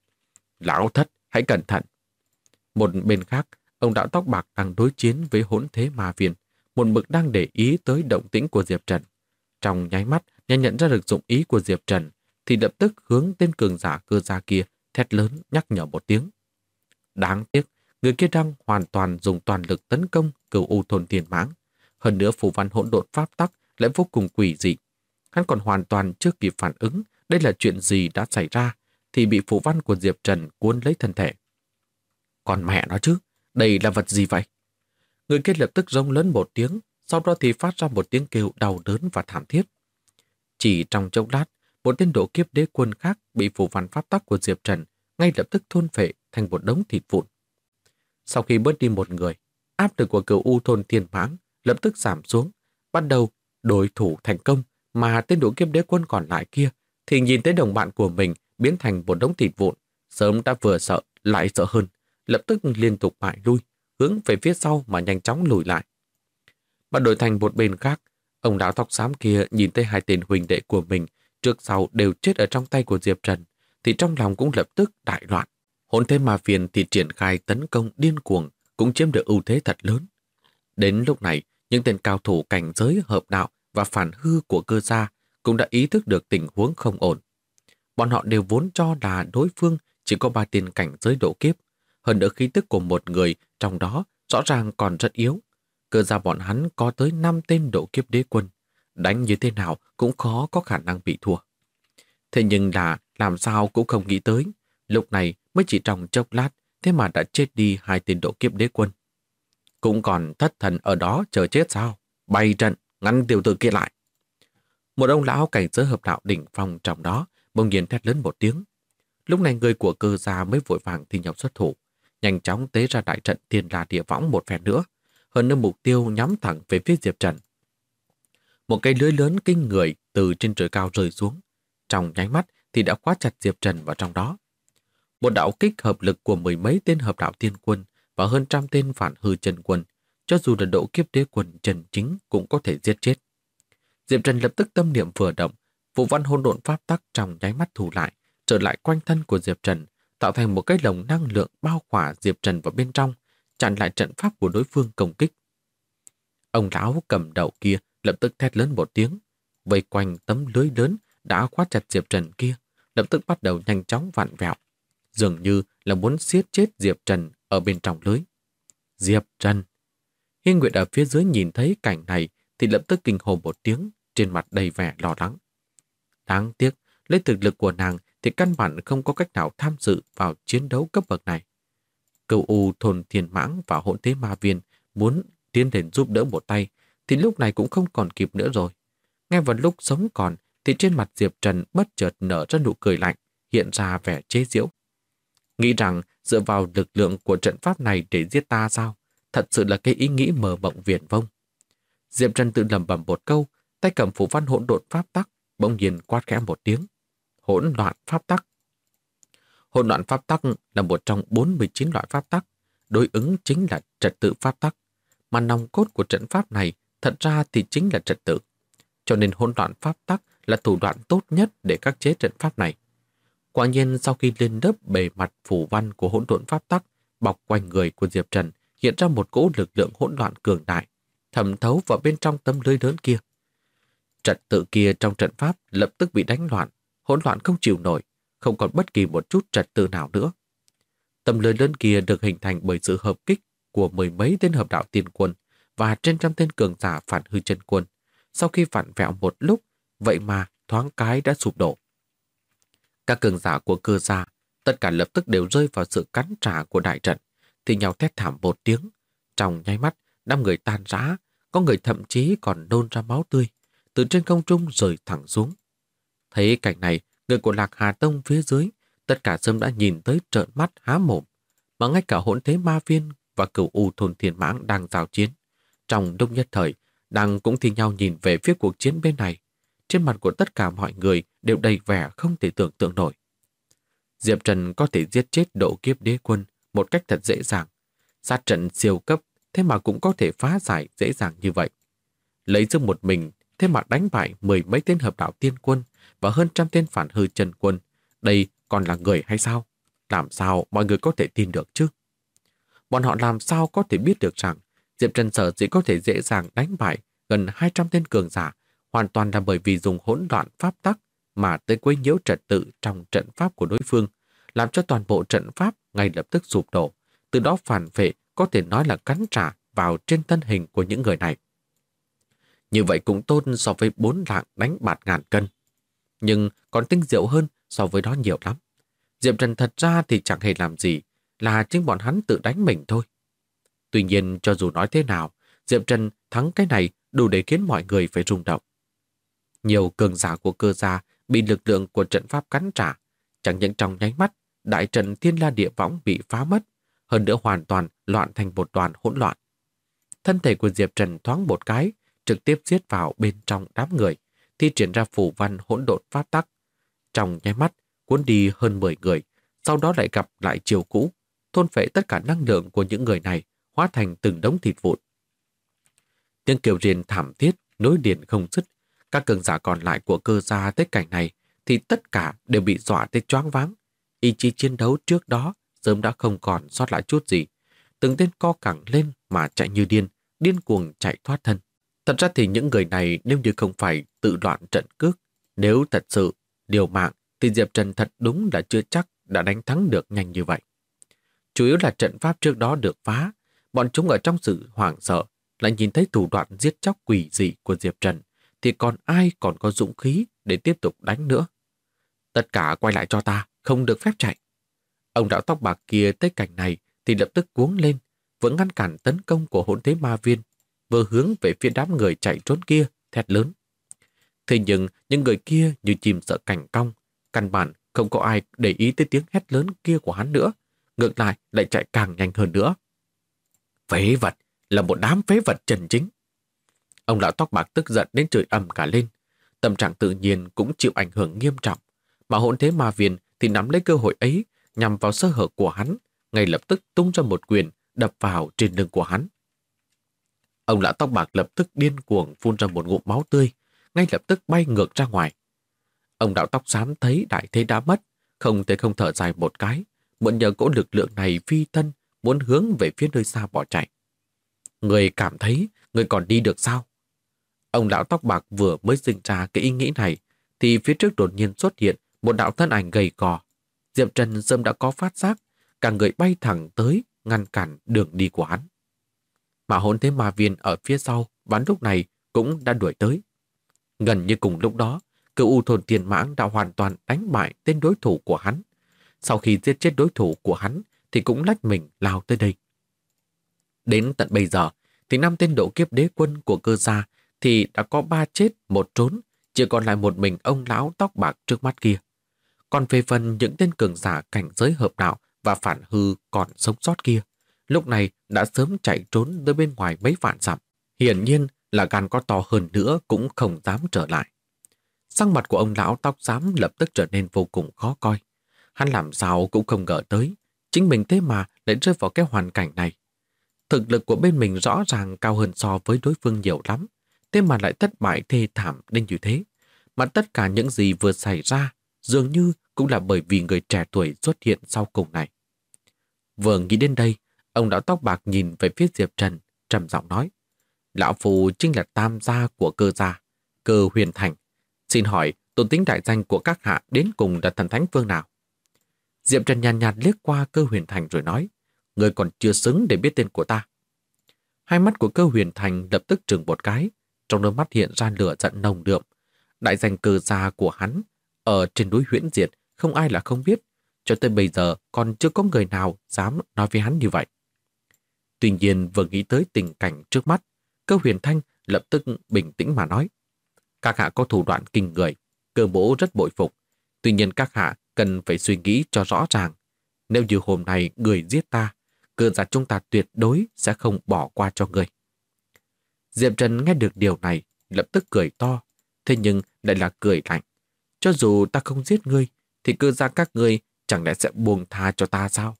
Lão thất, hãy cẩn thận! Một bên khác, ông đạo tóc bạc đang đối chiến với hỗn thế ma viên, một mực đang để ý tới động tĩnh của Diệp Trần. Trong nháy mắt, nhận ra được dụng ý của Diệp Trần, thì lập tức hướng tên cường giả cơ gia kia thét lớn nhắc nhở một tiếng. Đáng tiếc, người kia đang hoàn toàn dùng toàn lực tấn công Cửu U thôn Thiên Mãng. Hơn nữa phù văn hỗn độn pháp tắc lại vô cùng quỷ dị. Hắn còn hoàn toàn chưa kịp phản ứng đây là chuyện gì đã xảy ra, thì bị phù văn của Diệp Trần cuốn lấy thân thể. Còn mẹ nó chứ, đây là vật gì vậy? Người kia lập tức rống lớn một tiếng, sau đó thì phát ra một tiếng kêu đau đớn và thảm thiết. Chỉ trong chốc lát, một tên độ kiếp đế quân khác bị phù văn pháp tắc của Diệp Trần ngay lập tức thôn phệ thành một đống thịt vụn. Sau khi bớt đi một người, áp lực của Cửu U thôn Thiên Mãng lập tức giảm xuống, bắt đầu đối thủ thành công, mà tên độ kiếp đế quân còn lại kia thì nhìn thấy đồng bạn của mình biến thành một đống thịt vụn, sớm đã vừa sợ lại sợ hơn, lập tức liên tục bại lui, hướng về phía sau mà nhanh chóng lùi lại. Mà đổi thành một bên khác, ông lão tóc xám kia nhìn thấy hai tên huynh đệ của mình trước sau đều chết ở trong tay của Diệp Trần, thì trong lòng cũng lập tức đại loạn. Hỗn thế ma viên thì triển khai tấn công điên cuồng, cũng chiếm được ưu thế thật lớn. Đến lúc này, Những tên cao thủ cảnh giới hợp đạo và phản hư của Cơ gia cũng đã ý thức được tình huống không ổn. Bọn họ đều vốn cho là đối phương chỉ có 3 tên cảnh giới độ kiếp, hơn nữa khí tức của một người trong đó rõ ràng còn rất yếu. Cơ gia bọn hắn có tới 5 tên độ kiếp đế quân, đánh như thế nào cũng khó có khả năng bị thua. Thế nhưng là làm sao cũng không nghĩ tới, lúc này mới chỉ trong chốc lát, thế mà đã chết đi 2 tên độ kiếp đế quân. Cũng còn thất thần ở đó chờ chết sao? Bày trận, ngăn tiểu tử kia lại. Một ông lão cảnh giới hợp đạo đỉnh phong trong đó bỗng nhiên thét lớn một tiếng. Lúc này người của Cơ gia mới vội vàng thi nhau xuất thủ, nhanh chóng tế ra đại trận Thiên La Địa Võng một phen nữa, hơn nữa mục tiêu nhắm thẳng về phía Diệp Trần. Một cây lưới lớn kinh người từ trên trời cao rơi xuống, trong nháy mắt thì đã khóa chặt Diệp Trần vào trong đó. Một đạo kích hợp lực của mười mấy tên hợp đạo tiên quân và hơn trăm tên phản hư chân quân, cho dù là độ kiếp đế quân chân chính cũng có thể giết chết. Diệp Trần lập tức tâm niệm vừa động, vụ văn hỗn độn pháp tắc trong nháy mắt thu lại, trở lại quanh thân của Diệp Trần, tạo thành một cái lồng năng lượng bao khỏa Diệp Trần vào bên trong, chặn lại trận pháp của đối phương công kích. Ông lão cầm đầu kia lập tức thét lớn một tiếng, vây quanh tấm lưới lớn đã khóa chặt Diệp Trần kia, lập tức bắt đầu nhanh chóng vặn vẹo, dường như là muốn siết chết Diệp Trần ở bên trong lưới. Diệp Trần! Hiên Nguyệt ở phía dưới nhìn thấy cảnh này thì lập tức kinh hô một tiếng, trên mặt đầy vẻ lo lắng. Đáng tiếc, lấy thực lực của nàng thì căn bản không có cách nào tham dự vào chiến đấu cấp bậc này. Cửu U Thôn Thiên Mãng và Hỗn Thế Ma Viên muốn tiến đến giúp đỡ một tay thì lúc này cũng không còn kịp nữa rồi. Ngay vào lúc sống còn thì trên mặt Diệp Trần bất chợt nở ra nụ cười lạnh, hiện ra vẻ chế giễu. Nghĩ rằng dựa vào lực lượng của trận pháp này để giết ta sao? Thật sự là cái ý nghĩ mơ mộng viển vông. Diệp Trần tự lẩm bẩm một câu, tay cầm phù văn hỗn độn pháp tắc, bỗng nhiên quát khẽ một tiếng. Hỗn loạn pháp tắc. Hỗn loạn pháp tắc là một trong 49 loại pháp tắc, đối ứng chính là trật tự pháp tắc, mà nòng cốt của trận pháp này thật ra thì chính là trật tự. Cho nên hỗn loạn pháp tắc là thủ đoạn tốt nhất để khắc chế trận pháp này. Quả nhiên sau khi lên lớp bề mặt phủ văn của hỗn độn pháp tắc bọc quanh người của Diệp Trần, hiện ra một cỗ lực lượng hỗn loạn cường đại, thẩm thấu vào bên trong tấm lưới lớn kia. Trật tự kia trong trận pháp lập tức bị đánh loạn, hỗn loạn không chịu nổi, không còn bất kỳ một chút trật tự nào nữa. Tấm lưới lớn kia được hình thành bởi sự hợp kích của mười mấy tên hợp đạo tiên quân và trên trăm tên cường giả phản hư chân quân. Sau khi vặn vẹo một lúc, vậy mà thoáng cái đã sụp đổ. Các cường giả của Cơ gia tất cả lập tức đều rơi vào sự cắn trả của đại trận, thì nhau thét thảm một tiếng. Trong nháy mắt, 5 người tan rã, có người thậm chí còn nôn ra máu tươi, từ trên không trung rơi thẳng xuống. Thấy cảnh này, người của Lạc Hà Tông phía dưới, tất cả sớm đã nhìn tới trợn mắt há mồm, mà ngay cả Hỗn Thế Ma Viên và Cửu U Thôn Thiên Mãng đang giao chiến. Trong lúc nhất thời, đang cũng thi nhau nhìn về phía cuộc chiến bên này. Trên mặt của tất cả mọi người đều đầy vẻ không thể tưởng tượng nổi. Diệp Trần có thể giết chết độ kiếp đế quân một cách thật dễ dàng. Sát trận siêu cấp, thế mà cũng có thể phá giải dễ dàng như vậy. Lấy sức một mình, thế mà đánh bại mười mấy tên hợp đạo tiên quân và hơn trăm tên phản hư chân quân. Đây còn là người hay sao? Làm sao mọi người có thể tin được chứ? Bọn họ làm sao có thể biết được rằng Diệp Trần sở dĩ có thể dễ dàng đánh bại gần 200 tên cường giả hoàn toàn là bởi vì dùng hỗn loạn pháp tắc mà tới quấy nhiễu trật tự trong trận pháp của đối phương, làm cho toàn bộ trận pháp ngay lập tức sụp đổ, từ đó phản vệ có thể nói là cắn trả vào trên thân hình của những người này. Như vậy cũng tôn so với 4 lạng đánh bạt ngàn cân, nhưng còn tinh diệu hơn so với đó nhiều lắm. Diệp Trần thật ra thì chẳng hề làm gì, là chính bọn hắn tự đánh mình thôi. Tuy nhiên cho dù nói thế nào, Diệp Trần thắng cái này đủ để khiến mọi người phải rung động. Nhiều cường giả của Cơ gia bị lực lượng của trận pháp cắn trả, chẳng những trong nháy mắt, đại trận Thiên La Địa Võng bị phá mất, hơn nữa hoàn toàn loạn thành một đoàn hỗn loạn. Thân thể của Diệp Trần thoáng một cái, trực tiếp giết vào bên trong đám người, thi triển ra phù văn hỗn độn pháp tắc. Trong nháy mắt, cuốn đi hơn 10 người, sau đó lại gặp lại chiều cũ, thôn phệ tất cả năng lượng của những người này, hóa thành từng đống thịt vụn. Tiếng kêu rên thảm thiết nối liền không dứt. Các cường giả còn lại của Cơ gia tới cảnh này thì tất cả đều bị dọa tới choáng váng. Ý chí chiến đấu trước đó sớm đã không còn sót lại chút gì. Từng tên co cẳng lên mà chạy như điên, điên cuồng chạy thoát thân. Thật ra thì những người này nếu như không phải tự loạn trận cước, nếu thật sự liều mạng thì Diệp Trần thật đúng là chưa chắc đã đánh thắng được nhanh như vậy. Chủ yếu là trận pháp trước đó được phá, bọn chúng ở trong sự hoảng sợ lại nhìn thấy thủ đoạn giết chóc quỷ dị của Diệp Trần, thì còn ai còn có dũng khí để tiếp tục đánh nữa. Tất cả quay lại cho ta, không được phép chạy. Ông lão tóc bạc kia thấy cảnh này thì lập tức cuống lên, vừa ngăn cản tấn công của hỗn thế ma viên, vừa hướng về phía đám người chạy trốn kia, thét lớn. Thế nhưng những người kia như chim sợ cảnh cong, căn bản không có ai để ý tới tiếng hét lớn kia của hắn nữa, ngược lại chạy càng nhanh hơn nữa. Phế vật, là một đám phế vật chân chính. Ông lão tóc bạc tức giận đến chửi ầm cả lên, tâm trạng tự nhiên cũng chịu ảnh hưởng nghiêm trọng, mà hỗn thế ma viên thì nắm lấy cơ hội ấy nhằm vào sơ hở của hắn, ngay lập tức tung ra một quyền đập vào trên lưng của hắn. Ông lão tóc bạc lập tức điên cuồng phun ra một ngụm máu tươi, ngay lập tức bay ngược ra ngoài. Ông lão tóc xám thấy đại thế đã mất, không thể không thở dài một cái, mượn nhờ cỗ lực lượng này phi thân, muốn hướng về phía nơi xa bỏ chạy. Người cảm thấy người còn đi được sao? Ông lão tóc bạc vừa mới sinh ra cái ý nghĩ này, thì phía trước đột nhiên xuất hiện một đạo thân ảnh gầy gò. Diệp Trần sớm đã có phát giác, cả người bay thẳng tới, ngăn cản đường đi của hắn. Mà hỗn thế ma viên ở phía sau, ván lúc này cũng đã đuổi tới. Gần như cùng lúc đó, Cửu U thôn Tiền Mãng đã hoàn toàn đánh bại tên đối thủ của hắn. Sau khi giết chết đối thủ của hắn, thì cũng lách mình lao tới đây. Đến tận bây giờ, thì 5 tên độ kiếp đế quân của Cơ gia thì đã có 3 chết, 1 trốn, chỉ còn lại một mình ông lão tóc bạc trước mắt kia. Còn về phần những tên cường giả cảnh giới hợp đạo và phản hư còn sống sót kia, lúc này đã sớm chạy trốn tới bên ngoài mấy vạn dặm. Hiển nhiên là gan có to hơn nữa cũng không dám trở lại. Sắc mặt của ông lão tóc xám lập tức trở nên vô cùng khó coi. Hắn làm sao cũng không ngờ tới, chính mình thế mà lại rơi vào cái hoàn cảnh này. Thực lực của bên mình rõ ràng cao hơn so với đối phương nhiều lắm, thế mà lại thất bại thê thảm đến như thế. Mà tất cả những gì vừa xảy ra dường như cũng là bởi vì người trẻ tuổi xuất hiện sau cùng này. Vừa nghĩ đến đây, ông lão tóc bạc nhìn về phía Diệp Trần, trầm giọng nói: Lão Phu chính là tam gia của Cơ gia, Cơ Huyền Thành. Xin hỏi tôn tính đại danh của các hạ đến cùng là thần thánh phương nào? Diệp Trần nhàn nhạt liếc qua Cơ Huyền Thành rồi nói: Người còn chưa xứng để biết tên của ta. Hai mắt của Cơ Huyền Thành lập tức trừng một cái, trong đôi mắt hiện ra lửa giận nồng đượm. Đại danh Cơ gia của hắn ở trên núi Huyễn Diệt không ai là không biết, cho tới bây giờ còn chưa có người nào dám nói với hắn như vậy. Tuy nhiên vừa nghĩ tới tình cảnh trước mắt, Cơ Huyền Thanh lập tức bình tĩnh mà nói: Các hạ có thủ đoạn kinh người, Cơ mỗ rất bội phục. Tuy nhiên các hạ cần phải suy nghĩ cho rõ ràng. Nếu như hôm nay người giết ta, Cơ gia chúng ta tuyệt đối sẽ không bỏ qua cho người. Diệp Trần nghe được điều này, lập tức cười to, thế nhưng lại là cười lạnh. Cho dù ta không giết ngươi, thì Cơ gia các ngươi chẳng lẽ sẽ buông tha cho ta sao?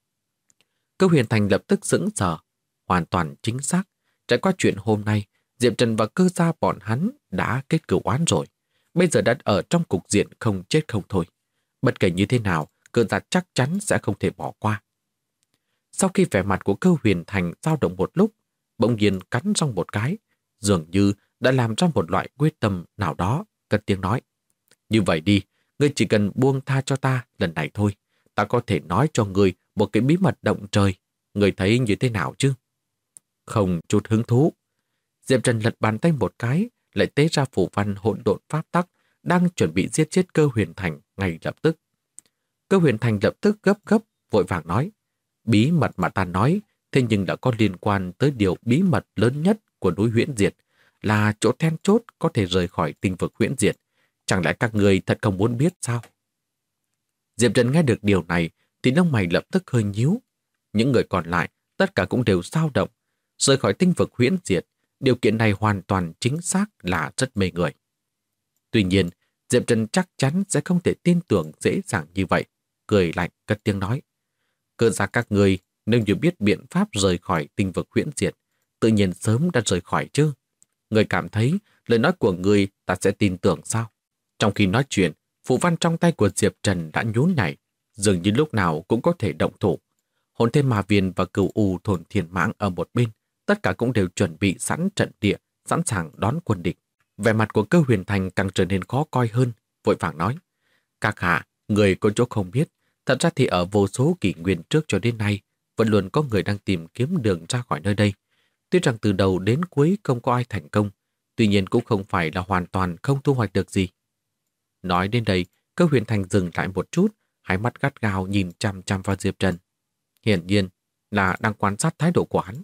Cơ Huyền Thành lập tức sững sờ, hoàn toàn chính xác. Trải qua chuyện hôm nay, Diệp Trần và Cơ gia bọn hắn đã kết cửu oán rồi. Bây giờ đã ở trong cục diện không chết không thôi. Bất kể như thế nào, Cơ gia chắc chắn sẽ không thể bỏ qua. Sau khi vẻ mặt của Cơ Huyền Thành dao động một lúc, bỗng nhiên cắn răng một cái, dường như đã làm ra một loại quyết tâm nào đó, cất tiếng nói: Như vậy đi, ngươi chỉ cần buông tha cho ta lần này thôi. Ta có thể nói cho ngươi một cái bí mật động trời. Ngươi thấy như thế nào chứ? Không chút hứng thú. Diệp Trần lật bàn tay một cái, lại tế ra phù văn hỗn độn pháp tắc, đang chuẩn bị giết chết Cơ Huyền Thành ngay lập tức. Cơ Huyền Thành lập tức gấp vội vàng nói: Bí mật mà ta nói, thế nhưng đã có liên quan tới điều bí mật lớn nhất của núi Huyễn Diệt, là chỗ then chốt có thể rời khỏi tinh vực Huyễn Diệt. Chẳng lẽ các người thật không muốn biết sao? Diệp Trần nghe được điều này thì lông mày lập tức hơi nhíu. Những người còn lại tất cả cũng đều dao động. Rời khỏi tinh vực Huyễn Diệt, điều kiện này hoàn toàn chính xác là rất mê người. Tuy nhiên, Diệp Trần chắc chắn sẽ không thể tin tưởng dễ dàng như vậy, cười lạnh cất tiếng nói: Cơ gia các người nếu như biết biện pháp rời khỏi tinh vực Huyễn Diệt, tự nhiên sớm đã rời khỏi chứ. Người cảm thấy lời nói của người ta sẽ tin tưởng sao? Trong khi nói chuyện, phù văn trong tay của Diệp Trần đã nhún nhảy, dường như lúc nào cũng có thể động thủ. Hồn Thiên Ma Viên và Cửu U thôn Thiên Mãng ở một bên tất cả cũng đều chuẩn bị sẵn trận địa, sẵn sàng đón quân địch. Vẻ mặt của Cơ Huyền Thành càng trở nên khó coi hơn, vội vàng nói: Các hạ, người có chỗ không biết, thật ra thì ở vô số kỷ nguyên trước cho đến nay, vẫn luôn có người đang tìm kiếm đường ra khỏi nơi đây. Tuy rằng từ đầu đến cuối không có ai thành công, tuy nhiên cũng không phải là hoàn toàn không thu hoạch được gì. Nói đến đây, Cơ Huyền Thành dừng lại một chút, hai mắt gắt gao nhìn chằm chằm vào Diệp Trần. Hiển nhiên là đang quan sát thái độ của hắn.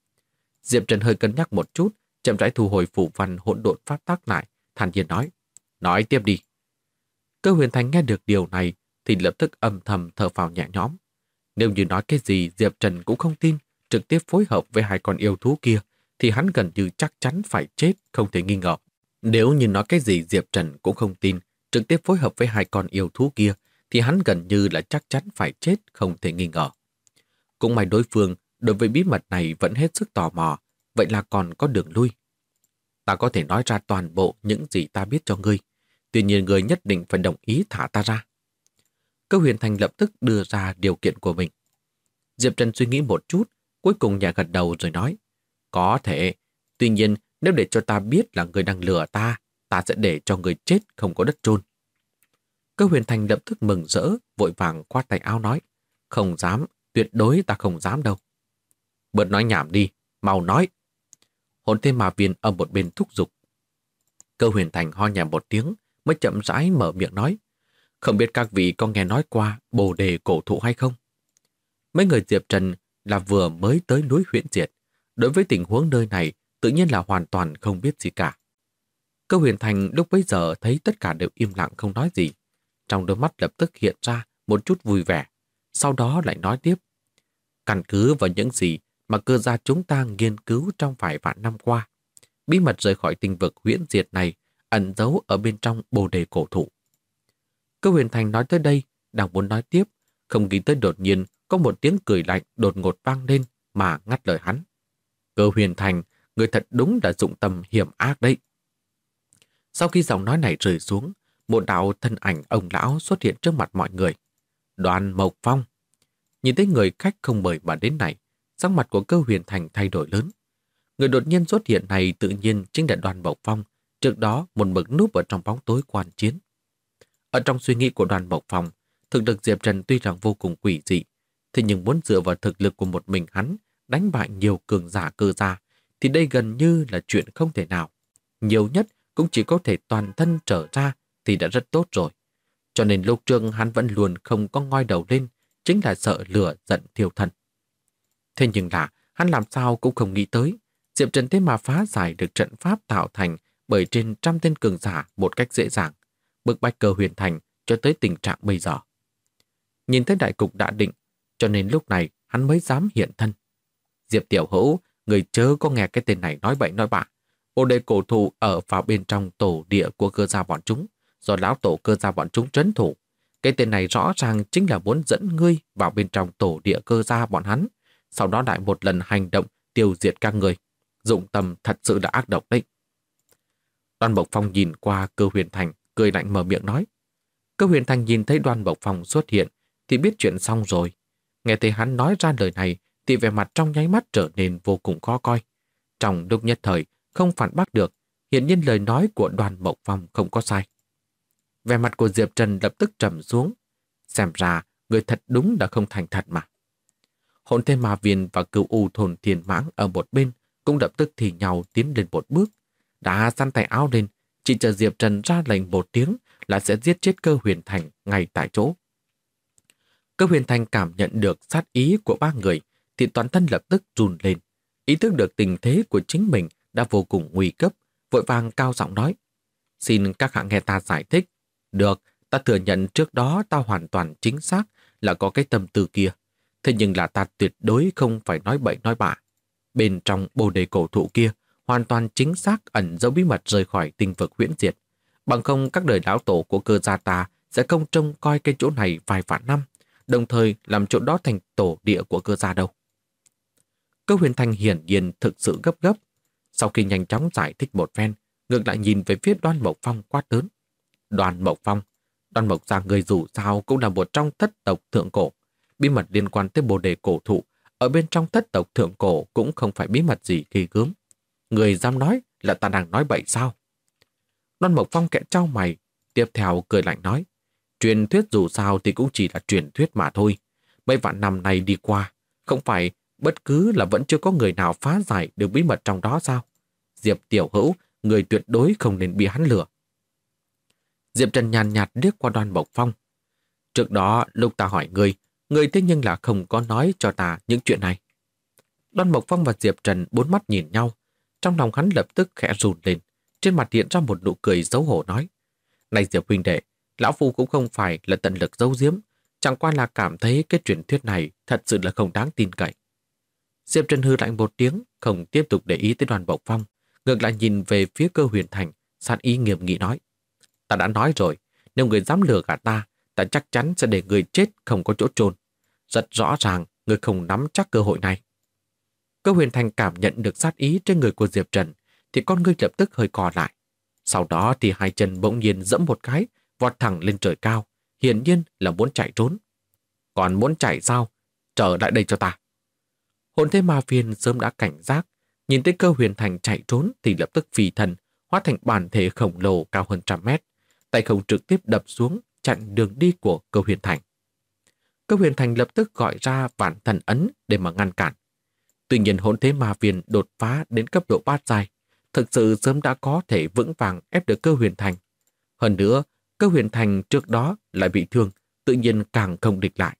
Diệp Trần hơi cân nhắc một chút, chậm rãi thu hồi phù văn hỗn độn pháp tắc lại, thản nhiên nói: Nói tiếp đi. Cơ Huyền Thành nghe được điều này thì lập tức âm thầm thở phào nhẹ nhõm. Nếu như nói cái gì Diệp Trần cũng không tin, trực tiếp phối hợp với hai con yêu thú kia, thì hắn gần như chắc chắn phải chết, không thể nghi ngờ. Nếu như nói cái gì Diệp Trần cũng không tin, trực tiếp phối hợp với hai con yêu thú kia, thì hắn gần như là chắc chắn phải chết, không thể nghi ngờ. Cũng may đối phương đối với bí mật này vẫn hết sức tò mò, vậy là còn có đường lui. Ta có thể nói ra toàn bộ những gì ta biết cho ngươi, tuy nhiên ngươi nhất định phải đồng ý thả ta ra. Cơ Huyền Thành lập tức đưa ra điều kiện của mình. Diệp Trần suy nghĩ một chút, cuối cùng nhẹ gật đầu rồi nói: Có thể, tuy nhiên nếu để cho ta biết là ngươi đang lừa ta, ta sẽ để cho ngươi chết không có đất chôn. Cơ Huyền Thành lập tức mừng rỡ, vội vàng khoát tay áo nói: Không dám, tuyệt đối ta không dám đâu. Bớt nói nhảm đi, mau nói. Hồn Thế Ma Viên ở một bên thúc giục. Cơ Huyền Thành ho nhẹ một tiếng, mới chậm rãi mở miệng nói: Không biết các vị có nghe nói qua Bồ Đề cổ thụ hay không? Mấy người Diệp Trần là vừa mới tới núi Huyễn Diệt, đối với tình huống nơi này tự nhiên là hoàn toàn không biết gì cả. Cơ Huyền Thành lúc bấy giờ thấy tất cả đều im lặng không nói gì. Trong đôi mắt lập tức hiện ra một chút vui vẻ, sau đó lại nói tiếp: Căn cứ vào những gì mà cơ gia chúng ta nghiên cứu trong vài vạn năm qua, bí mật rời khỏi tinh vực Huyễn Diệt này ẩn giấu ở bên trong Bồ Đề cổ thụ. Cơ Huyền Thành nói tới đây, đang muốn nói tiếp, không nghĩ tới đột nhiên có một tiếng cười lạnh đột ngột vang lên mà ngắt lời hắn. Cơ Huyền Thành, người thật đúng là dụng tâm hiểm ác đấy. Sau khi giọng nói này rơi xuống, một đạo thân ảnh ông lão xuất hiện trước mặt mọi người. Đoàn Mộc Phong. Nhìn thấy người khách không mời mà đến này, sắc mặt của Cơ Huyền Thành thay đổi lớn. Người đột nhiên xuất hiện này tự nhiên chính là Đoàn Mộc Phong, trước đó một mực núp ở trong bóng tối quan chiến. Ở trong suy nghĩ của Đoàn Mộc Phong, thực lực Diệp Trần tuy rằng vô cùng quỷ dị, thế nhưng muốn dựa vào thực lực của một mình hắn đánh bại nhiều cường giả cơ gia thì đây gần như là chuyện không thể nào. Nhiều nhất cũng chỉ có thể toàn thân trở ra thì đã rất tốt rồi. Cho nên lúc trước hắn vẫn luôn không có ngoi đầu lên, chính là sợ lửa giận thiêu thân. Thế nhưng là hắn làm sao cũng không nghĩ tới, Diệp Trần thế mà phá giải được trận pháp tạo thành bởi trên trăm tên cường giả một cách dễ dàng, bức bách Cơ Huyền Thành cho tới tình trạng bây giờ. Nhìn thấy đại cục đã định, cho nên lúc này hắn mới dám hiện thân. Diệp Tiểu Hữu, người chớ có nghe cái tên này nói bậy nói bạ. Bồ Đề cổ thụ ở vào bên trong tổ địa của cơ gia bọn chúng, do lão tổ cơ gia bọn chúng trấn thủ. Cái tên này rõ ràng chính là muốn dẫn ngươi vào bên trong tổ địa cơ gia bọn hắn, sau đó lại một lần hành động tiêu diệt các người. Dụng tâm thật sự là ác độc đấy. Đoan Mộc Phong nhìn qua Cơ Huyền Thành, cười lạnh mở miệng nói. Cơ Huyền Thành nhìn thấy Đoan Mộc Phong xuất hiện thì biết chuyện xong rồi. Nghe thấy hắn nói ra lời này thì vẻ mặt trong nháy mắt trở nên vô cùng khó coi. Trong lúc nhất thời không phản bác được, hiển nhiên lời nói của Đoan Mộc Phong không có sai. Vẻ mặt của Diệp Trần lập tức trầm xuống. Xem ra người thật đúng là không thành thật mà. Hồn Thế Ma Viên và Cửu U Thôn Thiên Mãng ở một bên cũng lập tức thì nhau tiến lên một bước, đã giăng tay áo lên, chỉ chờ Diệp Trần ra lệnh một tiếng là sẽ giết chết Cơ Huyền Thành ngay tại chỗ. Cơ Huyền Thành cảm nhận được sát ý của ba người thì toàn thân lập tức run lên, ý thức được tình thế của chính mình đã vô cùng nguy cấp, vội vàng cao giọng nói: Xin các hạ nghe ta giải thích. Được, ta thừa nhận trước đó ta hoàn toàn chính xác là có cái tâm tư kia, thế nhưng là ta tuyệt đối không phải nói bậy nói bạ. Bên trong Bồ Đề cổ thụ kia hoàn toàn chính xác ẩn dấu bí mật rời khỏi tinh vực Huyễn Diệt. Bằng không các đời lão tổ của cơ gia ta sẽ không trông coi cái chỗ này vài vạn năm, đồng thời làm chỗ đó thành tổ địa của cơ gia đâu. Cơ Huyền Thành hiển nhiên thực sự gấp gấp. Sau khi nhanh chóng giải thích một phen, ngược lại nhìn về phía Đoan Mộc Phong quát lớn. Đoan Mộc Phong, Đoan Mộc gia người dù sao cũng là một trong thất tộc thượng cổ. Bí mật liên quan tới Bồ Đề cổ thụ ở bên trong thất tộc thượng cổ cũng không phải bí mật gì ghê gớm. Người dám nói là ta đang nói bậy sao? Đoan Mộc Phong kẽ chau mày, tiếp theo cười lạnh nói, truyền thuyết dù sao thì cũng chỉ là truyền thuyết mà thôi. Mấy vạn năm này đi qua, không phải bất cứ là vẫn chưa có người nào phá giải được bí mật trong đó sao? Diệp tiểu hữu, người tuyệt đối không nên bị hắn lừa. Diệp Trần nhàn nhạt liếc qua Đoan Mộc Phong. Trước đó, lúc ta hỏi người thế nhưng là không có nói cho ta những chuyện này. Đoan Mộc Phong và Diệp Trần bốn mắt nhìn nhau. Trong lòng hắn lập tức khẽ run lên. Trên mặt hiện ra một nụ cười xấu hổ nói. Này Diệp huynh đệ, lão phu cũng không phải là tận lực giấu giếm. Chẳng qua là cảm thấy cái truyền thuyết này thật sự là không đáng tin cậy. Diệp Trần hư lạnh một tiếng, không tiếp tục để ý tới Đoan Mộc Phong. Ngược lại nhìn về phía Cơ Huyền Thành, sát ý nghiêm nghị nói. Ta đã nói rồi, nếu người dám lừa gạt ta, ta chắc chắn sẽ để người chết không có chỗ chôn. Rất rõ ràng, người không nắm chắc cơ hội này. Cơ Huyền Thành cảm nhận được sát ý trên người của Diệp Trần, thì con ngươi lập tức hơi co lại. Sau đó thì hai chân bỗng nhiên giẫm một cái, vọt thẳng lên trời cao, hiển nhiên là muốn chạy trốn. Còn muốn chạy sao? Trở lại đây cho ta. Hồn thế ma viên sớm đã cảnh giác, nhìn thấy Cơ Huyền Thành chạy trốn thì lập tức phi thân, hóa thành bản thể khổng lồ cao hơn 100 mét, tay không trực tiếp đập xuống chặn đường đi của Cơ Huyền Thành. Cơ Huyền Thành lập tức gọi ra Vạn Thần Ấn để mà ngăn cản. Tuy nhiên hồn thế ma viên đột phá đến cấp độ bát giai, thực sự sớm đã có thể vững vàng ép được Cơ Huyền Thành. Hơn nữa, Cơ Huyền Thành trước đó lại bị thương, tự nhiên càng không địch lại.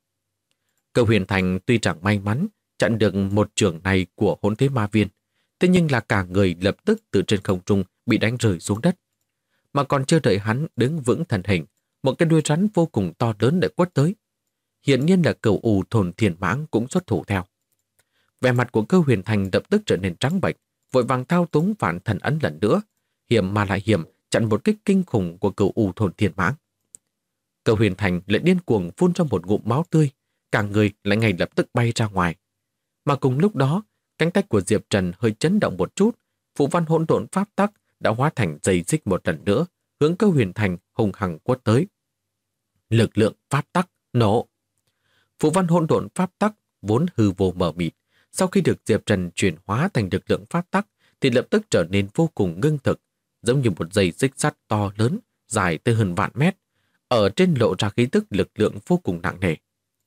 Cơ Huyền Thành tuy chẳng may mắn chặn được một chưởng này của hồn thế ma viên, thế nhưng là cả người lập tức từ trên không trung bị đánh rơi xuống đất. Mà còn chưa đợi hắn đứng vững thần hình, một cái đuôi rắn vô cùng to lớn đã quất tới. Hiển nhiên là Cửu U Thôn Thiên Mãng cũng xuất thủ theo. Vẻ mặt của Cơ Huyền Thành lập tức trở nên trắng bệch, vội vàng thao túng Vạn Thần Ấn lần nữa, hiểm mà lại hiểm, chặn một kích kinh khủng của Cửu U Thôn Thiên Mãng. Cơ Huyền Thành lại điên cuồng phun ra một ngụm máu tươi, cả người lại ngay lập tức bay ra ngoài. Mà cùng lúc đó, cánh tay của Diệp Trần hơi chấn động một chút, phù văn hỗn độn pháp tắc đã hóa thành dây xích một lần nữa, hướng Cơ Huyền Thành hùng hằng quất tới. Lực lượng pháp tắc nổ. Phù văn hỗn độn pháp tắc vốn hư vô mờ mịt, sau khi được Diệp Trần chuyển hóa thành lực lượng pháp tắc thì lập tức trở nên vô cùng ngưng thực, giống như một dây xích sắt to lớn, dài tới hơn vạn mét, ở trên lộ ra khí tức lực lượng vô cùng nặng nề.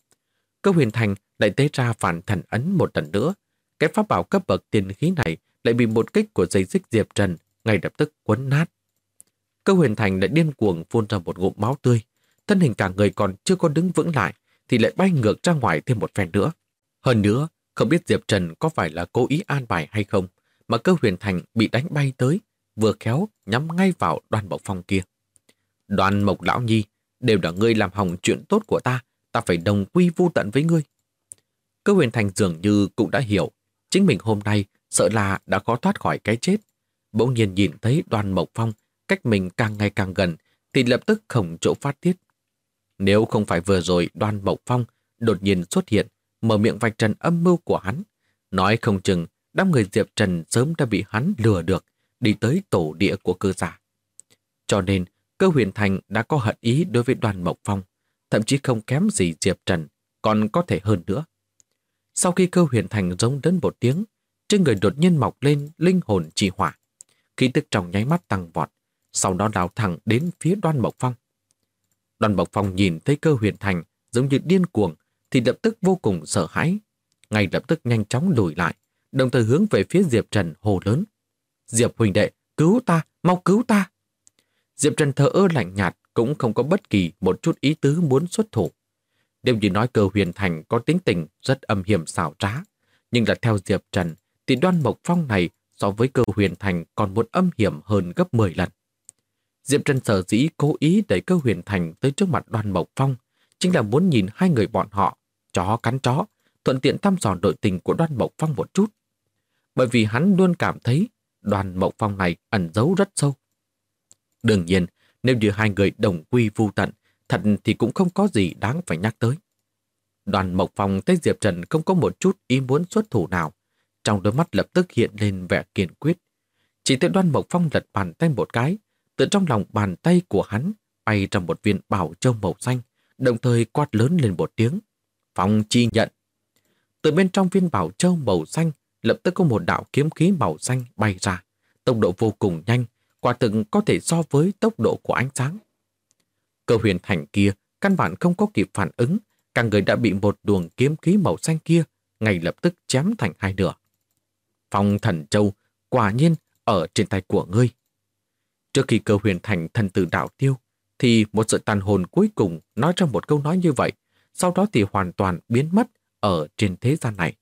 Cơ Huyền Thành lại tế ra Vạn Thần Ấn một lần nữa, cái pháp bảo cấp bậc tiên khí này lại bị một kích của dây xích Diệp Trần ngay lập tức quấn nát. Cơ Huyền Thành lại điên cuồng phun ra một ngụm máu tươi, thân hình cả người còn chưa có đứng vững lại thì lại bay ngược ra ngoài thêm một phen nữa. Hơn nữa, không biết Diệp Trần có phải là cố ý an bài hay không, mà Cơ Huyền Thành bị đánh bay tới, vừa khéo nhắm ngay vào Đoan Mộc Phong kia. Đoan Mộc lão nhi, đều là ngươi làm hỏng chuyện tốt của ta, ta phải đồng quy vu tận với ngươi. Cơ Huyền Thành dường như cũng đã hiểu, chính mình hôm nay sợ là đã khó thoát khỏi cái chết. Bỗng nhiên nhìn thấy Đoan Mộc Phong cách mình càng ngày càng gần, thì lập tức không chỗ phát tiết. Nếu không phải vừa rồi Đoan Mộc Phong đột nhiên xuất hiện, mở miệng vạch trần âm mưu của hắn, nói không chừng đám người Diệp Trần sớm đã bị hắn lừa được, đi tới tổ địa của Cơ gia. Cho nên, Cơ Huyền Thành đã có hận ý đối với Đoan Mộc Phong, thậm chí không kém gì Diệp Trần, còn có thể hơn nữa. Sau khi Cơ Huyền Thành giống đến một tiếng, trên người đột nhiên mọc lên linh hồn chi hỏa, khí tức trong nháy mắt tăng vọt, sau đó lao thẳng đến phía Đoan Mộc Phong. Đoan Mộc Phong nhìn thấy Cơ Huyền Thành giống như điên cuồng, thì lập tức vô cùng sợ hãi, ngay lập tức nhanh chóng lùi lại, đồng thời hướng về phía Diệp Trần hô lớn. Diệp huynh đệ, cứu ta, mau cứu ta! Diệp Trần thờ ơ lạnh nhạt, cũng không có bất kỳ một chút ý tứ muốn xuất thủ. Nếu như nói Cơ Huyền Thành có tính tình rất âm hiểm xảo trá, nhưng là theo Diệp Trần thì Đoan Mộc Phong này so với Cơ Huyền Thành còn muốn âm hiểm hơn gấp 10 lần. Diệp Trần sở dĩ cố ý đẩy Cơ Huyền Thành tới trước mặt Đoan Mộc Phong, chính là muốn nhìn hai người bọn họ chó cắn chó, thuận tiện thăm dò nội tình của Đoan Mộc Phong một chút. Bởi vì hắn luôn cảm thấy Đoan Mộc Phong này ẩn giấu rất sâu. Đương nhiên, nếu như hai người đồng quy vu tận, thật thì cũng không có gì đáng phải nhắc tới. Đoan Mộc Phong thấy Diệp Trần không có một chút ý muốn xuất thủ nào, trong đôi mắt lập tức hiện lên vẻ kiên quyết. Chỉ thấy Đoan Mộc Phong lật bàn tay một cái, từ trong lòng bàn tay của hắn bay ra một viên bảo châu màu xanh, đồng thời quát lớn lên một tiếng. Phong chi nhận. Từ bên trong viên bảo châu màu xanh lập tức có một đạo kiếm khí màu xanh bay ra, tốc độ vô cùng nhanh, quả thực có thể so với tốc độ của ánh sáng. Cơ huyền thành kia căn bản không có kịp phản ứng, cả người đã bị một luồng kiếm khí màu xanh kia ngay lập tức chém thành hai nửa. Phong Thần Châu quả nhiên ở trên tay của ngươi. Trước khi Cơ huyền thành thần tử đạo tiêu, thì một sợi tàn hồn cuối cùng nói ra một câu nói như vậy, sau đó thì hoàn toàn biến mất ở trên thế gian này.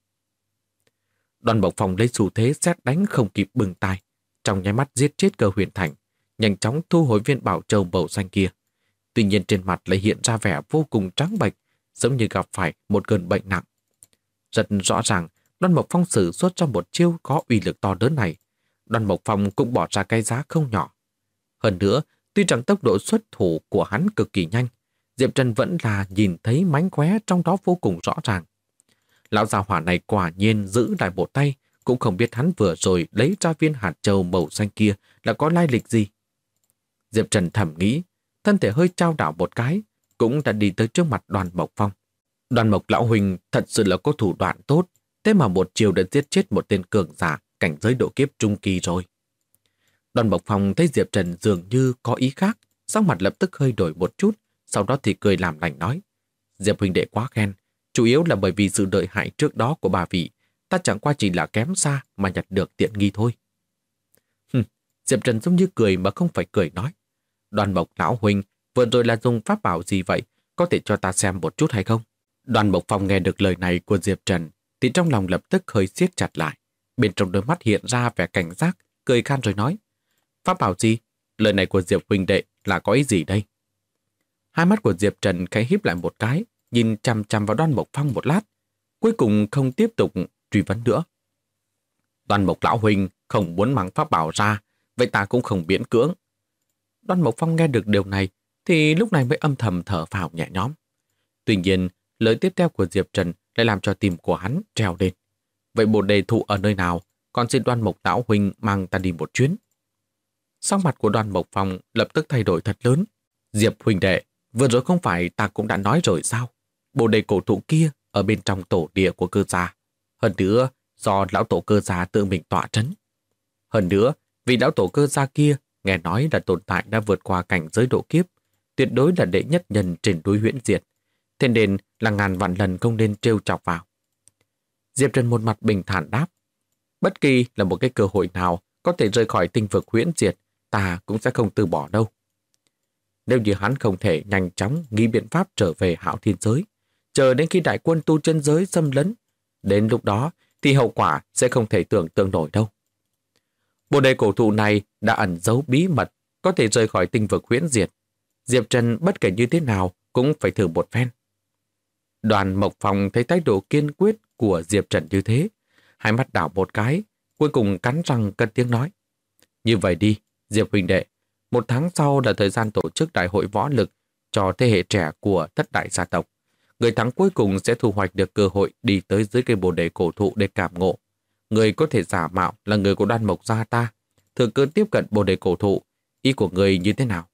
Đoàn Mộc Phong lấy xu thế sét đánh không kịp bừng tai, trong nháy mắt giết chết Cơ huyền thành, nhanh chóng thu hồi viên bảo châu màu xanh kia. Tuy nhiên trên mặt lại hiện ra vẻ vô cùng trắng bệch, giống như gặp phải một cơn bệnh nặng. Rất rõ ràng, Đoàn Mộc Phong sử xuất ra một chiêu có uy lực to lớn này. Đoàn Mộc Phong cũng bỏ ra cái giá không nhỏ. Hơn nữa, tuy rằng tốc độ xuất thủ của hắn cực kỳ nhanh, Diệp Trần vẫn là nhìn thấy mánh khóe trong đó vô cùng rõ ràng. Lão già hỏa này quả nhiên giữ lại một tay, cũng không biết hắn vừa rồi lấy ra viên hạt châu màu xanh kia là có lai lịch gì. Diệp Trần thầm nghĩ, thân thể hơi trao đảo một cái, cũng đã đi tới trước mặt Đoàn Mộc Phong. Đoàn Mộc lão huynh thật sự là có thủ đoạn tốt, thế mà một chiều đã giết chết một tên cường giả cảnh giới độ kiếp trung kỳ rồi. Đoàn Mộc Phong thấy Diệp Trần dường như có ý khác, sắc mặt lập tức hơi đổi một chút, sau đó thì cười làm lành nói: Diệp huynh đệ quá khen, chủ yếu là bởi vì sự đợi hại trước đó của bà vị, ta chẳng qua chỉ là kém xa mà nhặt được tiện nghi thôi. Diệp Trần giống như cười mà không phải cười nói: Đoàn Mộc lão huynh vừa rồi là dùng pháp bảo gì vậy, có thể cho ta xem một chút hay không? Đoàn Mộc Phong nghe được lời này của Diệp Trần thì trong lòng lập tức hơi siết chặt lại, bên trong đôi mắt hiện ra vẻ cảnh giác, cười khan rồi nói: Pháp bảo gì? Lời này của Diệp huynh đệ là có ý gì đây? Hai mắt của Diệp Trần khẽ híp lại một cái, nhìn chằm chằm vào Đoàn Mộc Phong một lát, cuối cùng không tiếp tục truy vấn nữa. Đoàn Mộc lão huynh không muốn mang pháp bảo ra, vậy ta cũng không miễn cưỡng. Đoàn Mộc Phong nghe được điều này thì lúc này mới âm thầm thở phào nhẹ nhõm. Tuy nhiên, lời tiếp theo của Diệp Trần lại làm cho tim của hắn treo lên. Vậy bồ đề thụ ở nơi nào? Còn xin Đoàn Mộc lão huynh mang ta đi một chuyến. Sắc mặt của Đoàn Mộc Phong lập tức thay đổi thật lớn. Diệp huynh đệ, vừa rồi không phải ta cũng đã nói rồi sao? Bồ đề cổ thụ kia ở bên trong tổ địa của Cơ gia. Hơn nữa, do lão tổ Cơ gia tự mình tọa trấn. Hơn nữa, vì lão tổ Cơ gia kia nghe nói là tồn tại đã vượt qua cảnh giới độ kiếp, tuyệt đối là đệ nhất nhân trên núi Huyễn Diệt. Thế nên là ngàn vạn lần không nên trêu chọc vào. Diệp Trần một mặt bình thản đáp: Bất kỳ là một cái cơ hội nào có thể rời khỏi tinh vực Huyễn Diệt, ta cũng sẽ không từ bỏ đâu. Nếu như hắn không thể nhanh chóng nghĩ biện pháp trở về Hạo Thiên giới, chờ đến khi đại quân tu chân giới xâm lấn, đến lúc đó thì hậu quả sẽ không thể tưởng tượng nổi đâu. Bồ đề cổ thụ này đã ẩn giấu bí mật, có thể rời khỏi tinh vực Huyễn Diệt. Diệp Trần bất kể như thế nào cũng phải thử một phen. Đoàn Mộc Phong thấy thái độ kiên quyết của Diệp Trần như thế, hai mắt đảo một cái, cuối cùng cắn răng cất tiếng nói: Như vậy đi, Diệp huynh đệ, 1 tháng sau là thời gian tổ chức đại hội võ lực cho thế hệ trẻ của thất đại gia tộc. Người thắng cuối cùng sẽ thu hoạch được cơ hội đi tới dưới cây bồ đề cổ thụ để cảm ngộ. Người có thể giả mạo là người của Đoan Mộc gia ta, thừa cơ tiếp cận bồ đề cổ thụ. Ý của người như thế nào?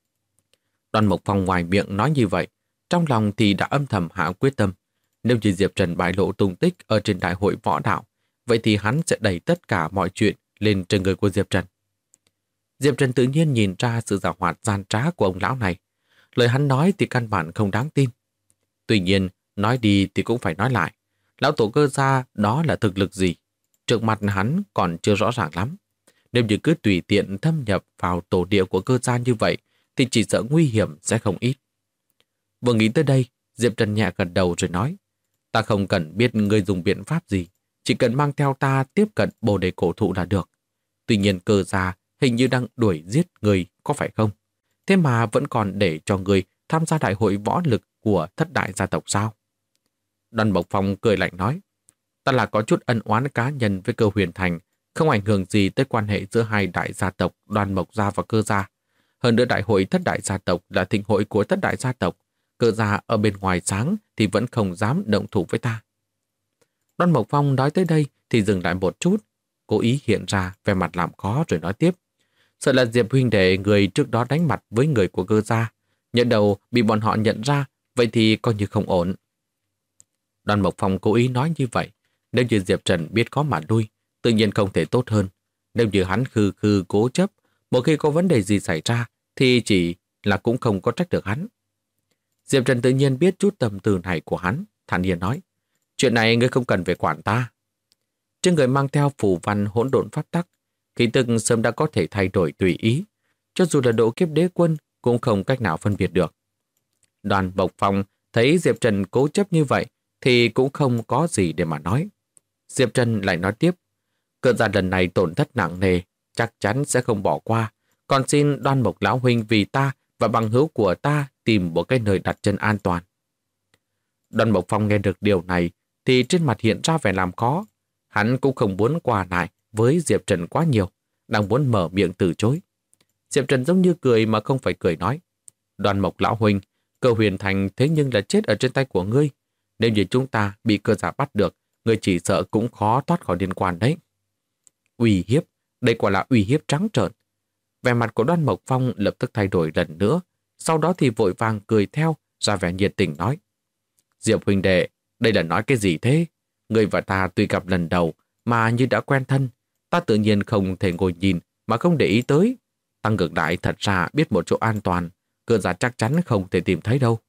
Đoan Mộc Phong ngoài miệng nói như vậy, trong lòng thì đã âm thầm hạ quyết tâm. Nếu như Diệp Trần bại lộ tung tích ở trên đại hội võ đạo, vậy thì hắn sẽ đẩy tất cả mọi chuyện lên trên người của Diệp Trần. Diệp Trần tự nhiên nhìn ra sự giảo hoạt gian trá của ông lão này. Lời hắn nói thì căn bản không đáng tin. Tuy nhiên, nói đi thì cũng phải nói lại. Lão tổ Cơ gia đó là thực lực gì? Trước mặt hắn còn chưa rõ ràng lắm. Nếu như cứ tùy tiện thâm nhập vào tổ địa của Cơ gia như vậy, thì chỉ sợ nguy hiểm sẽ không ít. Vừa nghĩ tới đây, Diệp Trần nhẹ gật đầu rồi nói: Ta không cần biết ngươi dùng biện pháp gì, chỉ cần mang theo ta tiếp cận bồ đề cổ thụ là được. Tuy nhiên Cơ gia hình như đang đuổi giết người, có phải không? Thế mà vẫn còn để cho người tham gia đại hội võ lực của thất đại gia tộc sao? Đoan Mộc Phong cười lạnh nói: Ta là có chút ân oán cá nhân với Cơ Huyền Thành, không ảnh hưởng gì tới quan hệ giữa hai đại gia tộc Đoan Mộc gia và Cơ gia. Hơn nữa đại hội thất đại gia tộc là thịnh hội của thất đại gia tộc, Cơ gia ở bên ngoài sáng thì vẫn không dám động thủ với ta. Đoan Mộc Phong nói tới đây thì dừng lại một chút, cố ý hiện ra vẻ mặt làm khó rồi nói tiếp: Sợ là Diệp huynh đệ người trước đó đánh mặt với người của Cơ gia, nhận đầu bị bọn họ nhận ra, vậy thì coi như không ổn. Đoàn Mộc Phong cố ý nói như vậy. Nếu như Diệp Trần biết có mà lui, tự nhiên không thể tốt hơn. Nếu như hắn khư khư cố chấp, một khi có vấn đề gì xảy ra, thì chỉ là cũng không có trách được hắn. Diệp Trần tự nhiên biết chút tâm tư này của hắn, thản nhiên nói, chuyện này ngươi không cần phải quản ta. Trên người mang theo phù văn hỗn độn pháp tắc, khí tức sớm đã có thể thay đổi tùy ý, cho dù là độ kiếp đế quân cũng không cách nào phân biệt được. Đoàn Mộc Phong thấy Diệp Trần cố chấp như vậy thì cũng không có gì để mà nói. Diệp Trần lại nói tiếp, cơn gia lần này tổn thất nặng nề, chắc chắn sẽ không bỏ qua, còn xin Đoan Mộc lão huynh vì ta và bằng hữu của ta tìm một cái nơi đặt chân an toàn. Đoan Mộc Phong nghe được điều này thì trên mặt hiện ra vẻ làm khó. Hắn cũng không muốn qua lại với Diệp Trần quá nhiều, đang muốn mở miệng từ chối. Diệp Trần giống như cười mà không phải cười nói, Đoan Mộc lão huynh, Cơ Huyền Thành thế nhưng là chết ở trên tay của ngươi. Nếu như chúng ta bị cơ giả bắt được, ngươi chỉ sợ cũng khó thoát khỏi liên quan đấy. Uy hiếp, đây quả là uy hiếp trắng trợn. Vẻ mặt của Đoan Mộc Phong lập tức thay đổi lần nữa, sau đó thì vội vàng cười theo, ra vẻ nhiệt tình nói. Diệp huynh đệ, đây là nói cái gì thế? Ngươi và ta tuy gặp lần đầu, mà như đã quen thân, ta tự nhiên không thể ngồi nhìn mà không để ý tới. Ta ngược lại thật ra biết một chỗ an toàn, cơ giả chắc chắn không thể tìm thấy đâu.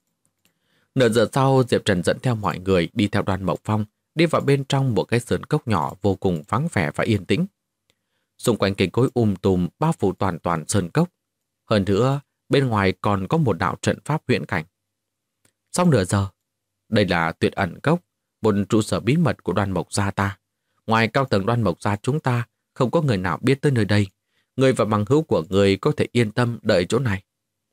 Nửa giờ sau, Diệp Trần dẫn theo mọi người đi theo Đoan Mộc Phong, đi vào bên trong một cái sườn cốc nhỏ vô cùng vắng vẻ và yên tĩnh. Xung quanh cây cối tùm bao phủ toàn toàn sơn cốc. Hơn nữa, bên ngoài còn có một đạo trận pháp huyễn cảnh. Sau nửa giờ, đây là Tuyệt Ẩn Cốc, một trụ sở bí mật của Đoan Mộc gia ta. Ngoài cao tầng Đoan Mộc gia chúng ta, không có người nào biết tới nơi đây. Người và bằng hữu của người có thể yên tâm đợi chỗ này.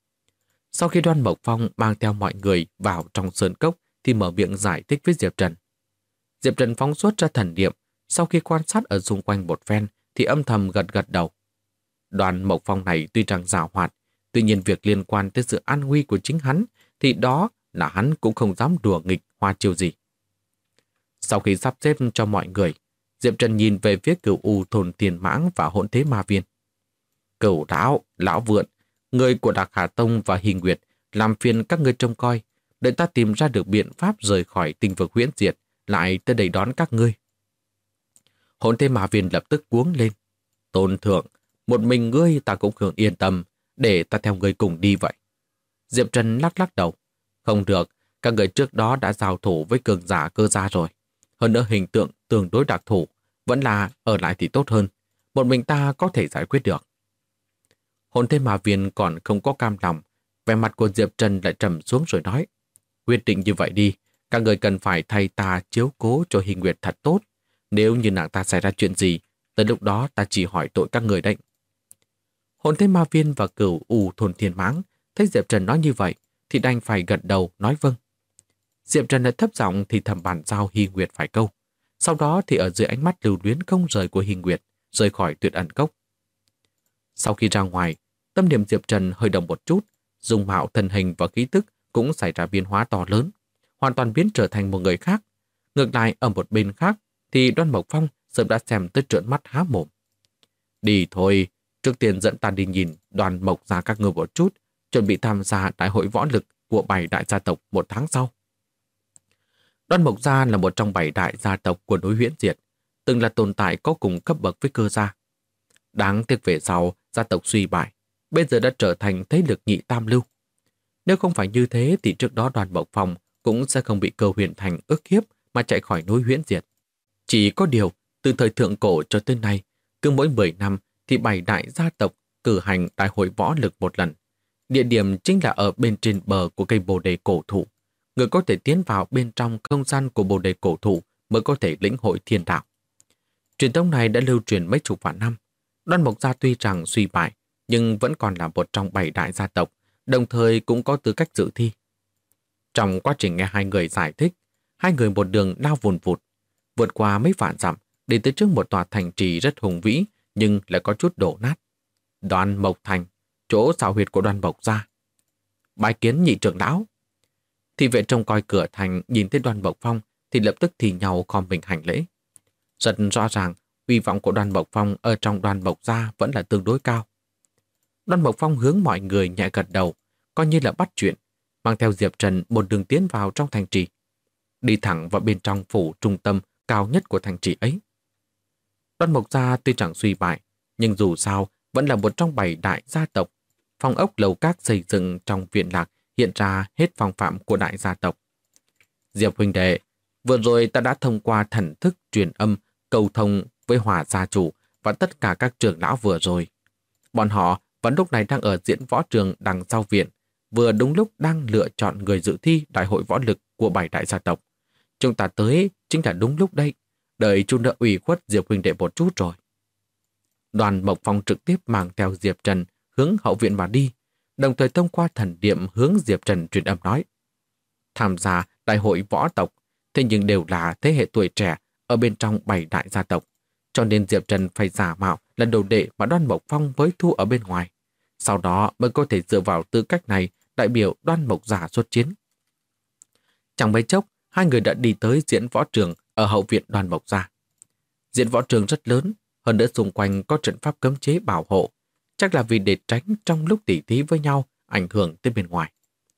Sau khi Đoan Mộc Phong mang theo mọi người vào trong sơn cốc thì mở miệng giải thích với Diệp Trần. Diệp Trần phóng xuất ra thần niệm, sau khi quan sát ở xung quanh một phen thì âm thầm gật gật đầu. Đoan Mộc Phong này tuy rằng giàu hoạt, tuy nhiên việc liên quan tới sự an nguy của chính hắn thì đó là hắn cũng không dám đùa nghịch hoa chiêu gì. Sau khi sắp xếp cho mọi người, Diệp Trần nhìn về phía Cửu U thôn Tiền Mãng và Hỗn Thế Ma Viên. Cửu Lão, Lão Vượn, người của Đạc Hà Tông và Hình Nguyệt làm phiền các ngươi trông coi, để ta tìm ra được biện pháp rời khỏi tinh vực huyễn diệt, lại tới đây đón các ngươi. Hỗn Thế Ma Viên lập tức cuống lên. Tôn thượng, một mình ngươi ta cũng không yên tâm, để ta theo ngươi cùng đi vậy. Diệp Trần lắc lắc đầu. Không được, các người trước đó đã giao thủ với cường giả cơ gia rồi. Hơn nữa hình tượng tương đối đặc thù, vẫn là ở lại thì tốt hơn. Một mình ta có thể giải quyết được. Hỗn Thế Ma Viên còn không có cam lòng, vẻ mặt của Diệp Trần lại trầm xuống rồi nói. Quyết định như vậy đi, các người cần phải thay ta chiếu cố cho Hình Nguyệt thật tốt. Nếu như nàng ta xảy ra chuyện gì, tới lúc đó ta chỉ hỏi tội các người đấy. Hỗn Thế Ma Viên và Cửu U thôn Thiên Mãng thấy Diệp Trần nói như vậy thì đành phải gật đầu nói vâng. Diệp Trần lại thấp giọng thì thầm bàn giao Hy Nguyệt phải câu. Sau đó thì ở dưới ánh mắt lưu luyến không rời của Hy Nguyệt, rời khỏi Tuyệt Ẩn Cốc. Sau khi ra ngoài, tâm niệm Diệp Trần hơi động một chút, dung mạo thân hình và khí tức cũng xảy ra biến hóa to lớn, hoàn toàn biến trở thành một người khác. Ngược lại ở một bên khác thì Đoan Mộc Phong sớm đã xem tới trợn mắt há mồm. Đi thôi, trước tiên dẫn ta đi nhìn Đoan Mộc gia các ngươi một chút, chuẩn bị tham gia đại hội võ lực của 7 đại gia tộc một tháng sau. Đoan Mộc gia là một trong 7 đại gia tộc của núi Huyễn Diệt, từng là tồn tại có cùng cấp bậc với Cơ gia. Đáng tiếc về sau, gia tộc suy bại, bây giờ đã trở thành thế lực nhị tam lưu. Nếu không phải như thế thì trước đó Đoan Mộc Phong cũng sẽ không bị Cơ Huyền Thành ức hiếp mà chạy khỏi núi Huyễn Diệt. Chỉ có điều, từ thời thượng cổ cho tới nay, cứ mỗi 10 năm thì 7 đại gia tộc cử hành đại hội võ lực một lần. Địa điểm chính là ở bên trên bờ của cây bồ đề cổ thụ. Người có thể tiến vào bên trong không gian của bồ đề cổ thụ mới có thể lĩnh hội thiên đạo. Truyền thống này đã lưu truyền mấy chục vạn năm. Đoan Mộc gia tuy rằng suy bại, nhưng vẫn còn là một trong 7 đại gia tộc, đồng thời cũng có tư cách dự thi. Trong quá trình nghe hai người giải thích, hai người một đường lao vùn vụt, vượt qua mấy vạn dặm, đi tới trước một tòa thành trì rất hùng vĩ, nhưng lại có chút đổ nát. Đoan Mộc Thành, chỗ xào huyệt của Đoan Mộc gia. Bái kiến nhị trưởng lão. Thị vệ trông coi cửa thành nhìn thấy Đoan Mộc Phong thì lập tức thì nhau khom mình hành lễ. Rất rõ ràng, uy vọng của Đoan Mộc Phong ở trong Đoan Mộc gia vẫn là tương đối cao. Đoan Mộc Phong hướng mọi người nhẹ gật đầu, coi như là bắt chuyện, mang theo Diệp Trần một đường tiến vào trong thành trì. đi thẳng vào bên trong phủ trung tâm cao nhất của thành trì ấy. Đoan Mộc Gia tuy chẳng suy bại, nhưng dù sao vẫn là một trong 7 đại gia tộc. Phong ốc lầu các xây dựng trong viện lạc hiện ra hết phong phạm của đại gia tộc. Diệp huynh đệ, vừa rồi ta đã thông qua thần thức truyền âm cầu thông với Hỏa gia chủ và tất cả các trưởng lão vừa rồi. Bọn họ vẫn lúc này đang ở diễn võ trường đằng sau viện, vừa đúng lúc đang lựa chọn người dự thi đại hội võ lực của 7 đại gia tộc. Chúng ta tới chính là đúng lúc đây, đợi chúng đã ủy khuất Diệp huynh đệ một chút rồi. Đoàn Mộc Phong trực tiếp mang theo Diệp Trần hướng hậu viện mà đi, đồng thời thông qua thần niệm hướng Diệp Trần truyền âm nói. Tham gia đại hội võ tộc, thế nhưng đều là thế hệ tuổi trẻ ở bên trong 7 đại gia tộc, cho nên Diệp Trần phải giả mạo là đồ đệ mà Đoan Mộc Phong mới thu ở bên ngoài. Sau đó mới có thể dựa vào tư cách này đại biểu Đoan Mộc Gia xuất chiến. Chẳng mấy chốc, hai người đã đi tới diễn võ trường ở hậu viện Đoan Mộc Gia. Diễn võ trường rất lớn, hơn nữa xung quanh có trận pháp cấm chế bảo hộ, chắc là vì để tránh trong lúc tỉ thí với nhau ảnh hưởng tới bên ngoài.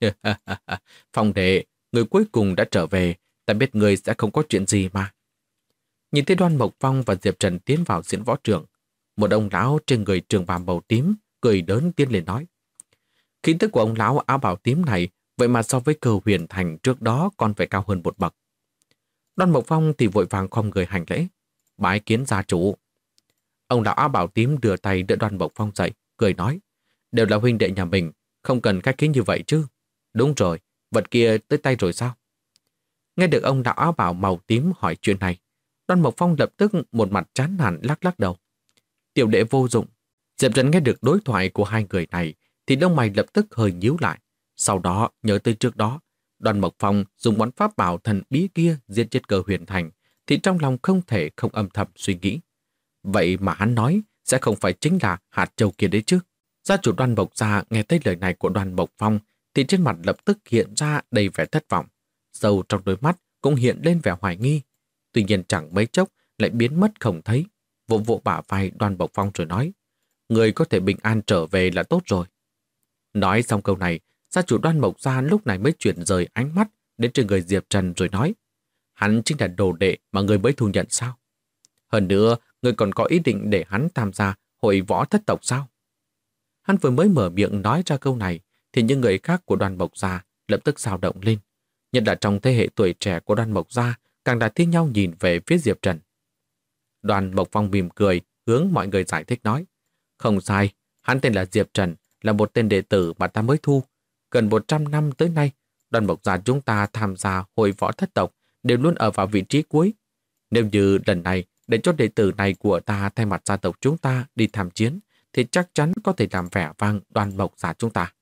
Phong đệ, người cuối cùng đã trở về, ta biết người sẽ không có chuyện gì mà. Nhìn thấy Đoan Mộc Phong và Diệp Trần tiến vào diễn võ trường, một ông lão trên người trường bào màu tím cười đớn tiến lên nói. Khí tức của ông lão áo bào tím này vậy mà so với Cờ Huyền Thành trước đó còn phải cao hơn một bậc. Đoan Mộc Phong thì vội vàng khom người hành lễ, bái kiến gia chủ. Ông lão áo bào tím đưa tay đỡ Đoan Mộc Phong dậy, cười nói, đều là huynh đệ nhà mình, không cần khách khí như vậy chứ. Đúng rồi, vật kia tới tay rồi sao? Nghe được ông lão áo bào màu tím hỏi chuyện này, Đoan Mộc Phong lập tức một mặt chán nản lắc lắc đầu. Tiểu đệ vô dụng. Diệp Trần nghe được đối thoại của hai người này thì lông mày lập tức hơi nhíu lại. Sau đó nhớ tới trước đó, Đoan Mộc Phong dùng món pháp bảo thần bí kia giết chết Cờ Huyền Thành, thì trong lòng không thể không âm thầm suy nghĩ. Vậy mà hắn nói sẽ không phải chính là hạt châu kia đấy chứ. Gia chủ Đoan Mộc Gia nghe thấy lời này của Đoan Mộc Phong thì trên mặt lập tức hiện ra đầy vẻ thất vọng. Sâu trong đôi mắt cũng hiện lên vẻ hoài nghi. Tuy nhiên chẳng mấy chốc lại biến mất không thấy. Vỗ vỗ bả vai Đoan Mộc Phong rồi nói, người có thể bình an trở về là tốt rồi. Nói xong câu này, gia chủ Đoan Mộc Gia lúc này mới chuyển rời ánh mắt đến trên người Diệp Trần rồi nói, hắn chính là đồ đệ mà người mới thu nhận sao? Hơn nữa, người còn có ý định để hắn tham gia hội võ thất tộc sao? Hắn vừa mới mở miệng nói ra câu này thì những người khác của Đoan Mộc Gia lập tức xao động lên. Nhất là trong thế hệ tuổi trẻ của Đoan Mộc Gia càng đã thi nhau nhìn về phía Diệp Trần. Đoan Mộc Phong mỉm cười hướng mọi người giải thích nói, không sai, hắn tên là Diệp Trần, là một tên đệ tử mà ta mới thu. Gần 100 năm tới nay, Đoan Mộc Gia chúng ta tham gia hội võ thất tộc đều luôn ở vào vị trí cuối. Nếu như lần này để cho đệ tử này của ta thay mặt gia tộc chúng ta đi tham chiến, thì chắc chắn có thể làm vẻ vang Đoan Mộc Gia chúng ta.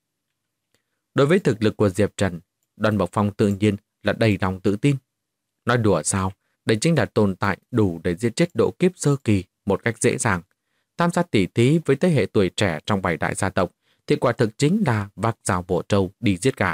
Đối với thực lực của Diệp Trần, Đoan Mộc Phong tự nhiên là đầy lòng tự tin. Nói đùa sao, đây chính là tồn tại đủ để giết chết độ kiếp sơ kỳ một cách dễ dàng. Tham gia tỉ thí với thế hệ tuổi trẻ trong 7 đại gia tộc thì quả thực chính là vác dao bổ trâu đi giết gà.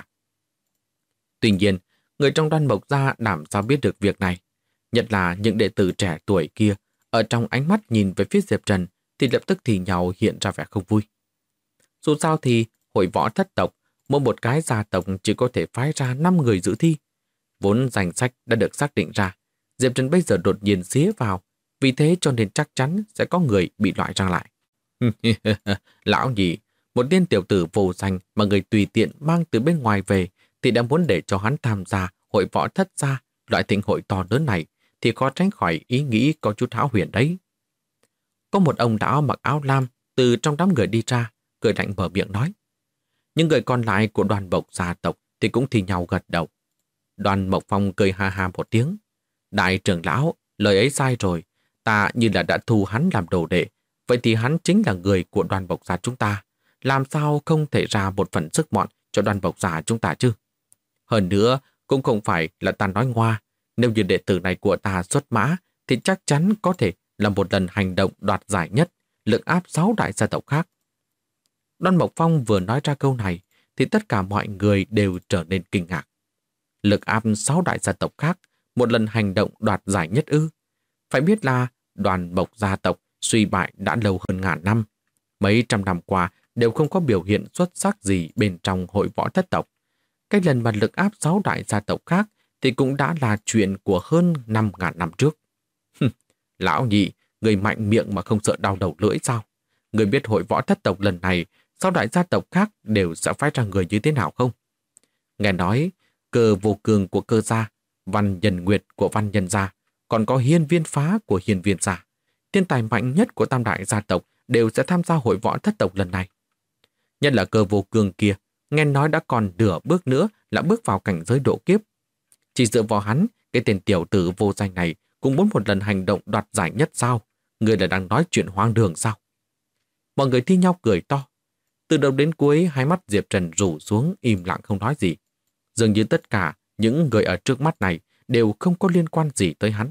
Tuy nhiên, người trong Đoan Mộc Gia làm sao biết được việc này? Nhất là những đệ tử trẻ tuổi kia, ở trong ánh mắt nhìn về phía Diệp Trần thì lập tức thì nhau hiện ra vẻ không vui. Dù sao thì hội võ thất tộc, mỗi một cái gia tộc chỉ có thể phái ra 5 người dự thi. Vốn danh sách đã được xác định ra, Diệp Trần bây giờ đột nhiên xía vào, vì thế cho nên chắc chắn sẽ có người bị loại ra lại. Lão nhỉ, một tên tiểu tử vô danh mà người tùy tiện mang từ bên ngoài về thì đã muốn để cho hắn tham gia hội võ thất gia, loại thịnh hội to lớn này, thì khó tránh khỏi ý nghĩ có chút hão huyền đấy. Có một ông lão mặc áo lam từ trong đám người đi ra, cười lạnh mở miệng nói. Những người còn lại của Đoan Mộc gia tộc thì cũng thì nhau gật đầu. Đoan Mộc Phong cười ha ha một tiếng. Đại trưởng lão, lời ấy sai rồi, ta như là đã thu hắn làm đồ đệ, vậy thì hắn chính là người của Đoan Mộc gia chúng ta. Làm sao không thể ra một phần sức mọn cho Đoan Mộc gia chúng ta chứ? Hơn nữa, cũng không phải là ta nói ngoa, nếu như đệ tử này của ta xuất mã thì chắc chắn có thể là một lần hành động đoạt giải nhất, lực áp 6 đại gia tộc khác. Đoan Mộc Phong vừa nói ra câu này thì tất cả mọi người đều trở nên kinh ngạc. Lực áp 6 đại gia tộc khác, một lần hành động đoạt giải nhất ư? Phải biết là Đoan Mộc gia tộc suy bại đã lâu hơn ngàn năm. Mấy trăm năm qua đều không có biểu hiện xuất sắc gì bên trong hội võ thất tộc. Cái lần mà lực áp 6 đại gia tộc khác thì cũng đã là chuyện của hơn 5.000 năm trước. Lão nhị, người mạnh miệng mà không sợ đau đầu lưỡi sao? Người biết hội võ thất tộc lần này, sau đại gia tộc khác đều sẽ phái ra người như thế nào không? Nghe nói, Cơ Vô Cường của Cơ gia, Văn Nhân Nguyệt của Văn Nhân gia, còn có Hiên Viên Phá của Hiên Viên gia, thiên tài mạnh nhất của tam đại gia tộc đều sẽ tham gia hội võ thất tộc lần này. Nhất là Cơ Vô Cường kia, nghe nói đã còn nửa bước nữa là bước vào cảnh giới độ kiếp. Chỉ dựa vào hắn, cái tên tiểu tử vô danh này cũng muốn một lần hành động đoạt giải nhất sao? Người là đang nói chuyện hoang đường sao? Mọi người thi nhau cười to. Từ đầu đến cuối, hai mắt Diệp Trần rủ xuống im lặng không nói gì. Dường như tất cả những người ở trước mắt này đều không có liên quan gì tới hắn.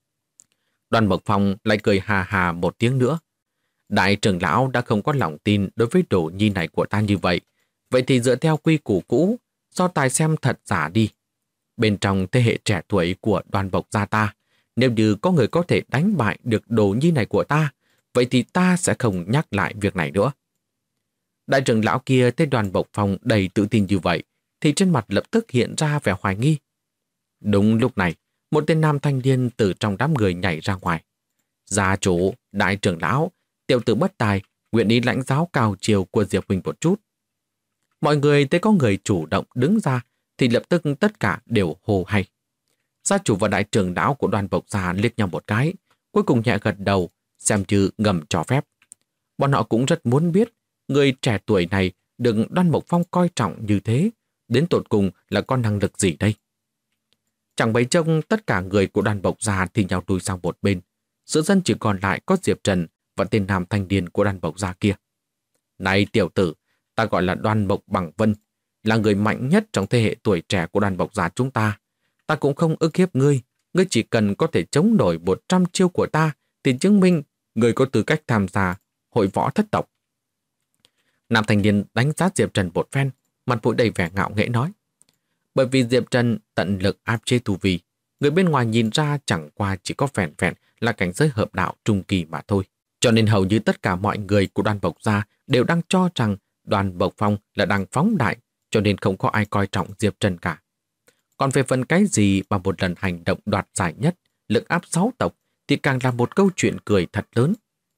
Đoàn Mộc Phong lại cười hà hà một tiếng nữa. Đại trưởng lão đã không có lòng tin đối với đồ nhi này của ta như vậy. Vậy thì dựa theo quy củ cũ, so tài xem thật giả đi. Bên trong thế hệ trẻ tuổi của Đoàn Mộc gia ta, nếu như có người có thể đánh bại được đồ nhi này của ta, vậy thì ta sẽ không nhắc lại việc này nữa. Đại trưởng lão kia thấy Đoàn Mộc Phong đầy tự tin như vậy, thì trên mặt lập tức hiện ra vẻ hoài nghi. Đúng lúc này, một tên nam thanh niên từ trong đám người nhảy ra ngoài. Gia chủ, đại trưởng lão, tiểu tử bất tài, nguyện ý lãnh giáo cao chiều của Diệp Huynh một chút. Mọi người thấy có người chủ động đứng ra, thì lập tức tất cả đều hô hay. Gia chủ và đại trưởng lão của Đoàn Mộc gia liếc nhau một cái, cuối cùng nhẹ gật đầu, xem như ngầm cho phép. Bọn họ cũng rất muốn biết, người trẻ tuổi này được Đoàn Mộc Phong coi trọng như thế, đến tột cùng là có năng lực gì đây? Chẳng bấy trông tất cả người của Đoàn Mộc gia thì nhào đuôi sang một bên. Giữa dân chỉ còn lại có Diệp Trần và tên nam thanh niên của Đoàn Mộc gia kia. Này tiểu tử, ta gọi là Đoàn Mộc Bằng Vân, là người mạnh nhất trong thế hệ tuổi trẻ của Đoàn Mộc gia chúng ta. Ta cũng không ức hiếp ngươi, ngươi chỉ cần có thể chống nổi 100 chiêu của ta thì chứng minh ngươi có tư cách tham gia hội võ thất tộc. Nam thanh niên đánh giá Diệp Trần một phen, mặt mũi đầy vẻ ngạo nghễ nói. Bởi vì Diệp Trần tận lực áp chế tu vi, người bên ngoài nhìn ra chẳng qua chỉ có vẹn vẹn là cảnh giới hợp đạo trung kỳ mà thôi. Cho nên hầu như tất cả mọi người của Đoàn Mộc gia đều đang cho rằng Đoàn Mộc Phong là đang phóng đại, cho nên không có ai coi trọng Diệp Trần cả. Còn về phần cái gì mà một lần hành động đoạt giải nhất, lực áp 6 tộc thì càng là một câu chuyện cười thật lớn.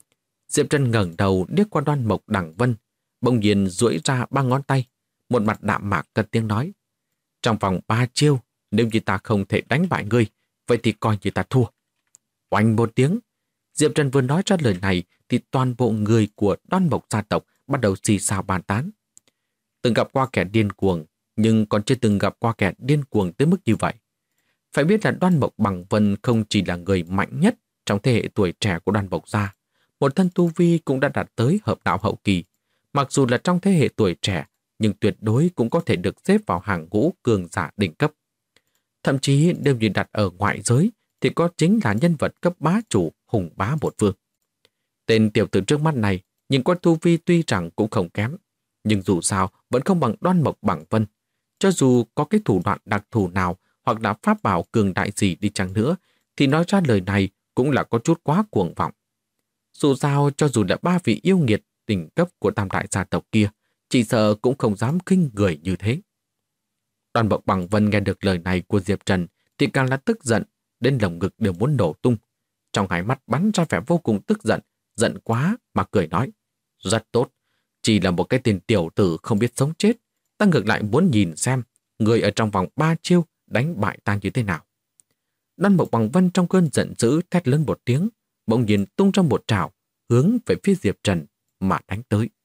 Diệp Trần ngẩng đầu liếc qua Đoàn Mộc Đằng Vân, bỗng nhiên duỗi ra 3 ngón tay, một mặt đạm mạc cất tiếng nói. Trong vòng 3 chiêu, nếu như ta không thể đánh bại ngươi, vậy thì coi như ta thua. Oanh một tiếng, Diệp Trần vừa nói ra lời này thì toàn bộ người của Đoan Mộc gia tộc bắt đầu xì xào bàn tán. Từng gặp qua kẻ điên cuồng, nhưng còn chưa từng gặp qua kẻ điên cuồng tới mức như vậy. Phải biết là Đoan Mộc Bằng Vân không chỉ là người mạnh nhất trong thế hệ tuổi trẻ của Đoan Mộc gia, một thân tu vi cũng đã đạt tới hợp đạo hậu kỳ. Mặc dù là trong thế hệ tuổi trẻ, nhưng tuyệt đối cũng có thể được xếp vào hàng ngũ cường giả đỉnh cấp. Thậm chí nếu như đặt ở ngoại giới thì có chính là nhân vật cấp bá chủ hùng bá một phương. Tên tiểu tử trước mắt này nhìn qua tu vi tuy rằng cũng không kém, nhưng dù sao vẫn không bằng Đoan Mộc Bằng Vân. Cho dù có cái thủ đoạn đặc thù nào hoặc là pháp bảo cường đại gì đi chăng nữa, thì nói ra lời này cũng là có chút quá cuồng vọng. Dù sao cho dù là 3 vị yêu nghiệt đỉnh cấp của tam đại gia tộc kia, chỉ sợ cũng không dám khinh người như thế. Đoàn Mộc Bằng Vân nghe được lời này của Diệp Trần thì càng là tức giận, đến lồng ngực đều muốn nổ tung. Trong hai mắt bắn ra vẻ vô cùng tức giận, giận quá mà cười nói. Rất tốt, chỉ là một cái tên tiểu tử không biết sống chết. Ta ngược lại muốn nhìn xem người ở trong vòng 3 chiêu đánh bại ta như thế nào. Đoàn Mộc Bằng Vân trong cơn giận dữ thét lớn một tiếng, bỗng nhiên tung ra một trảo hướng về phía Diệp Trần mà đánh tới.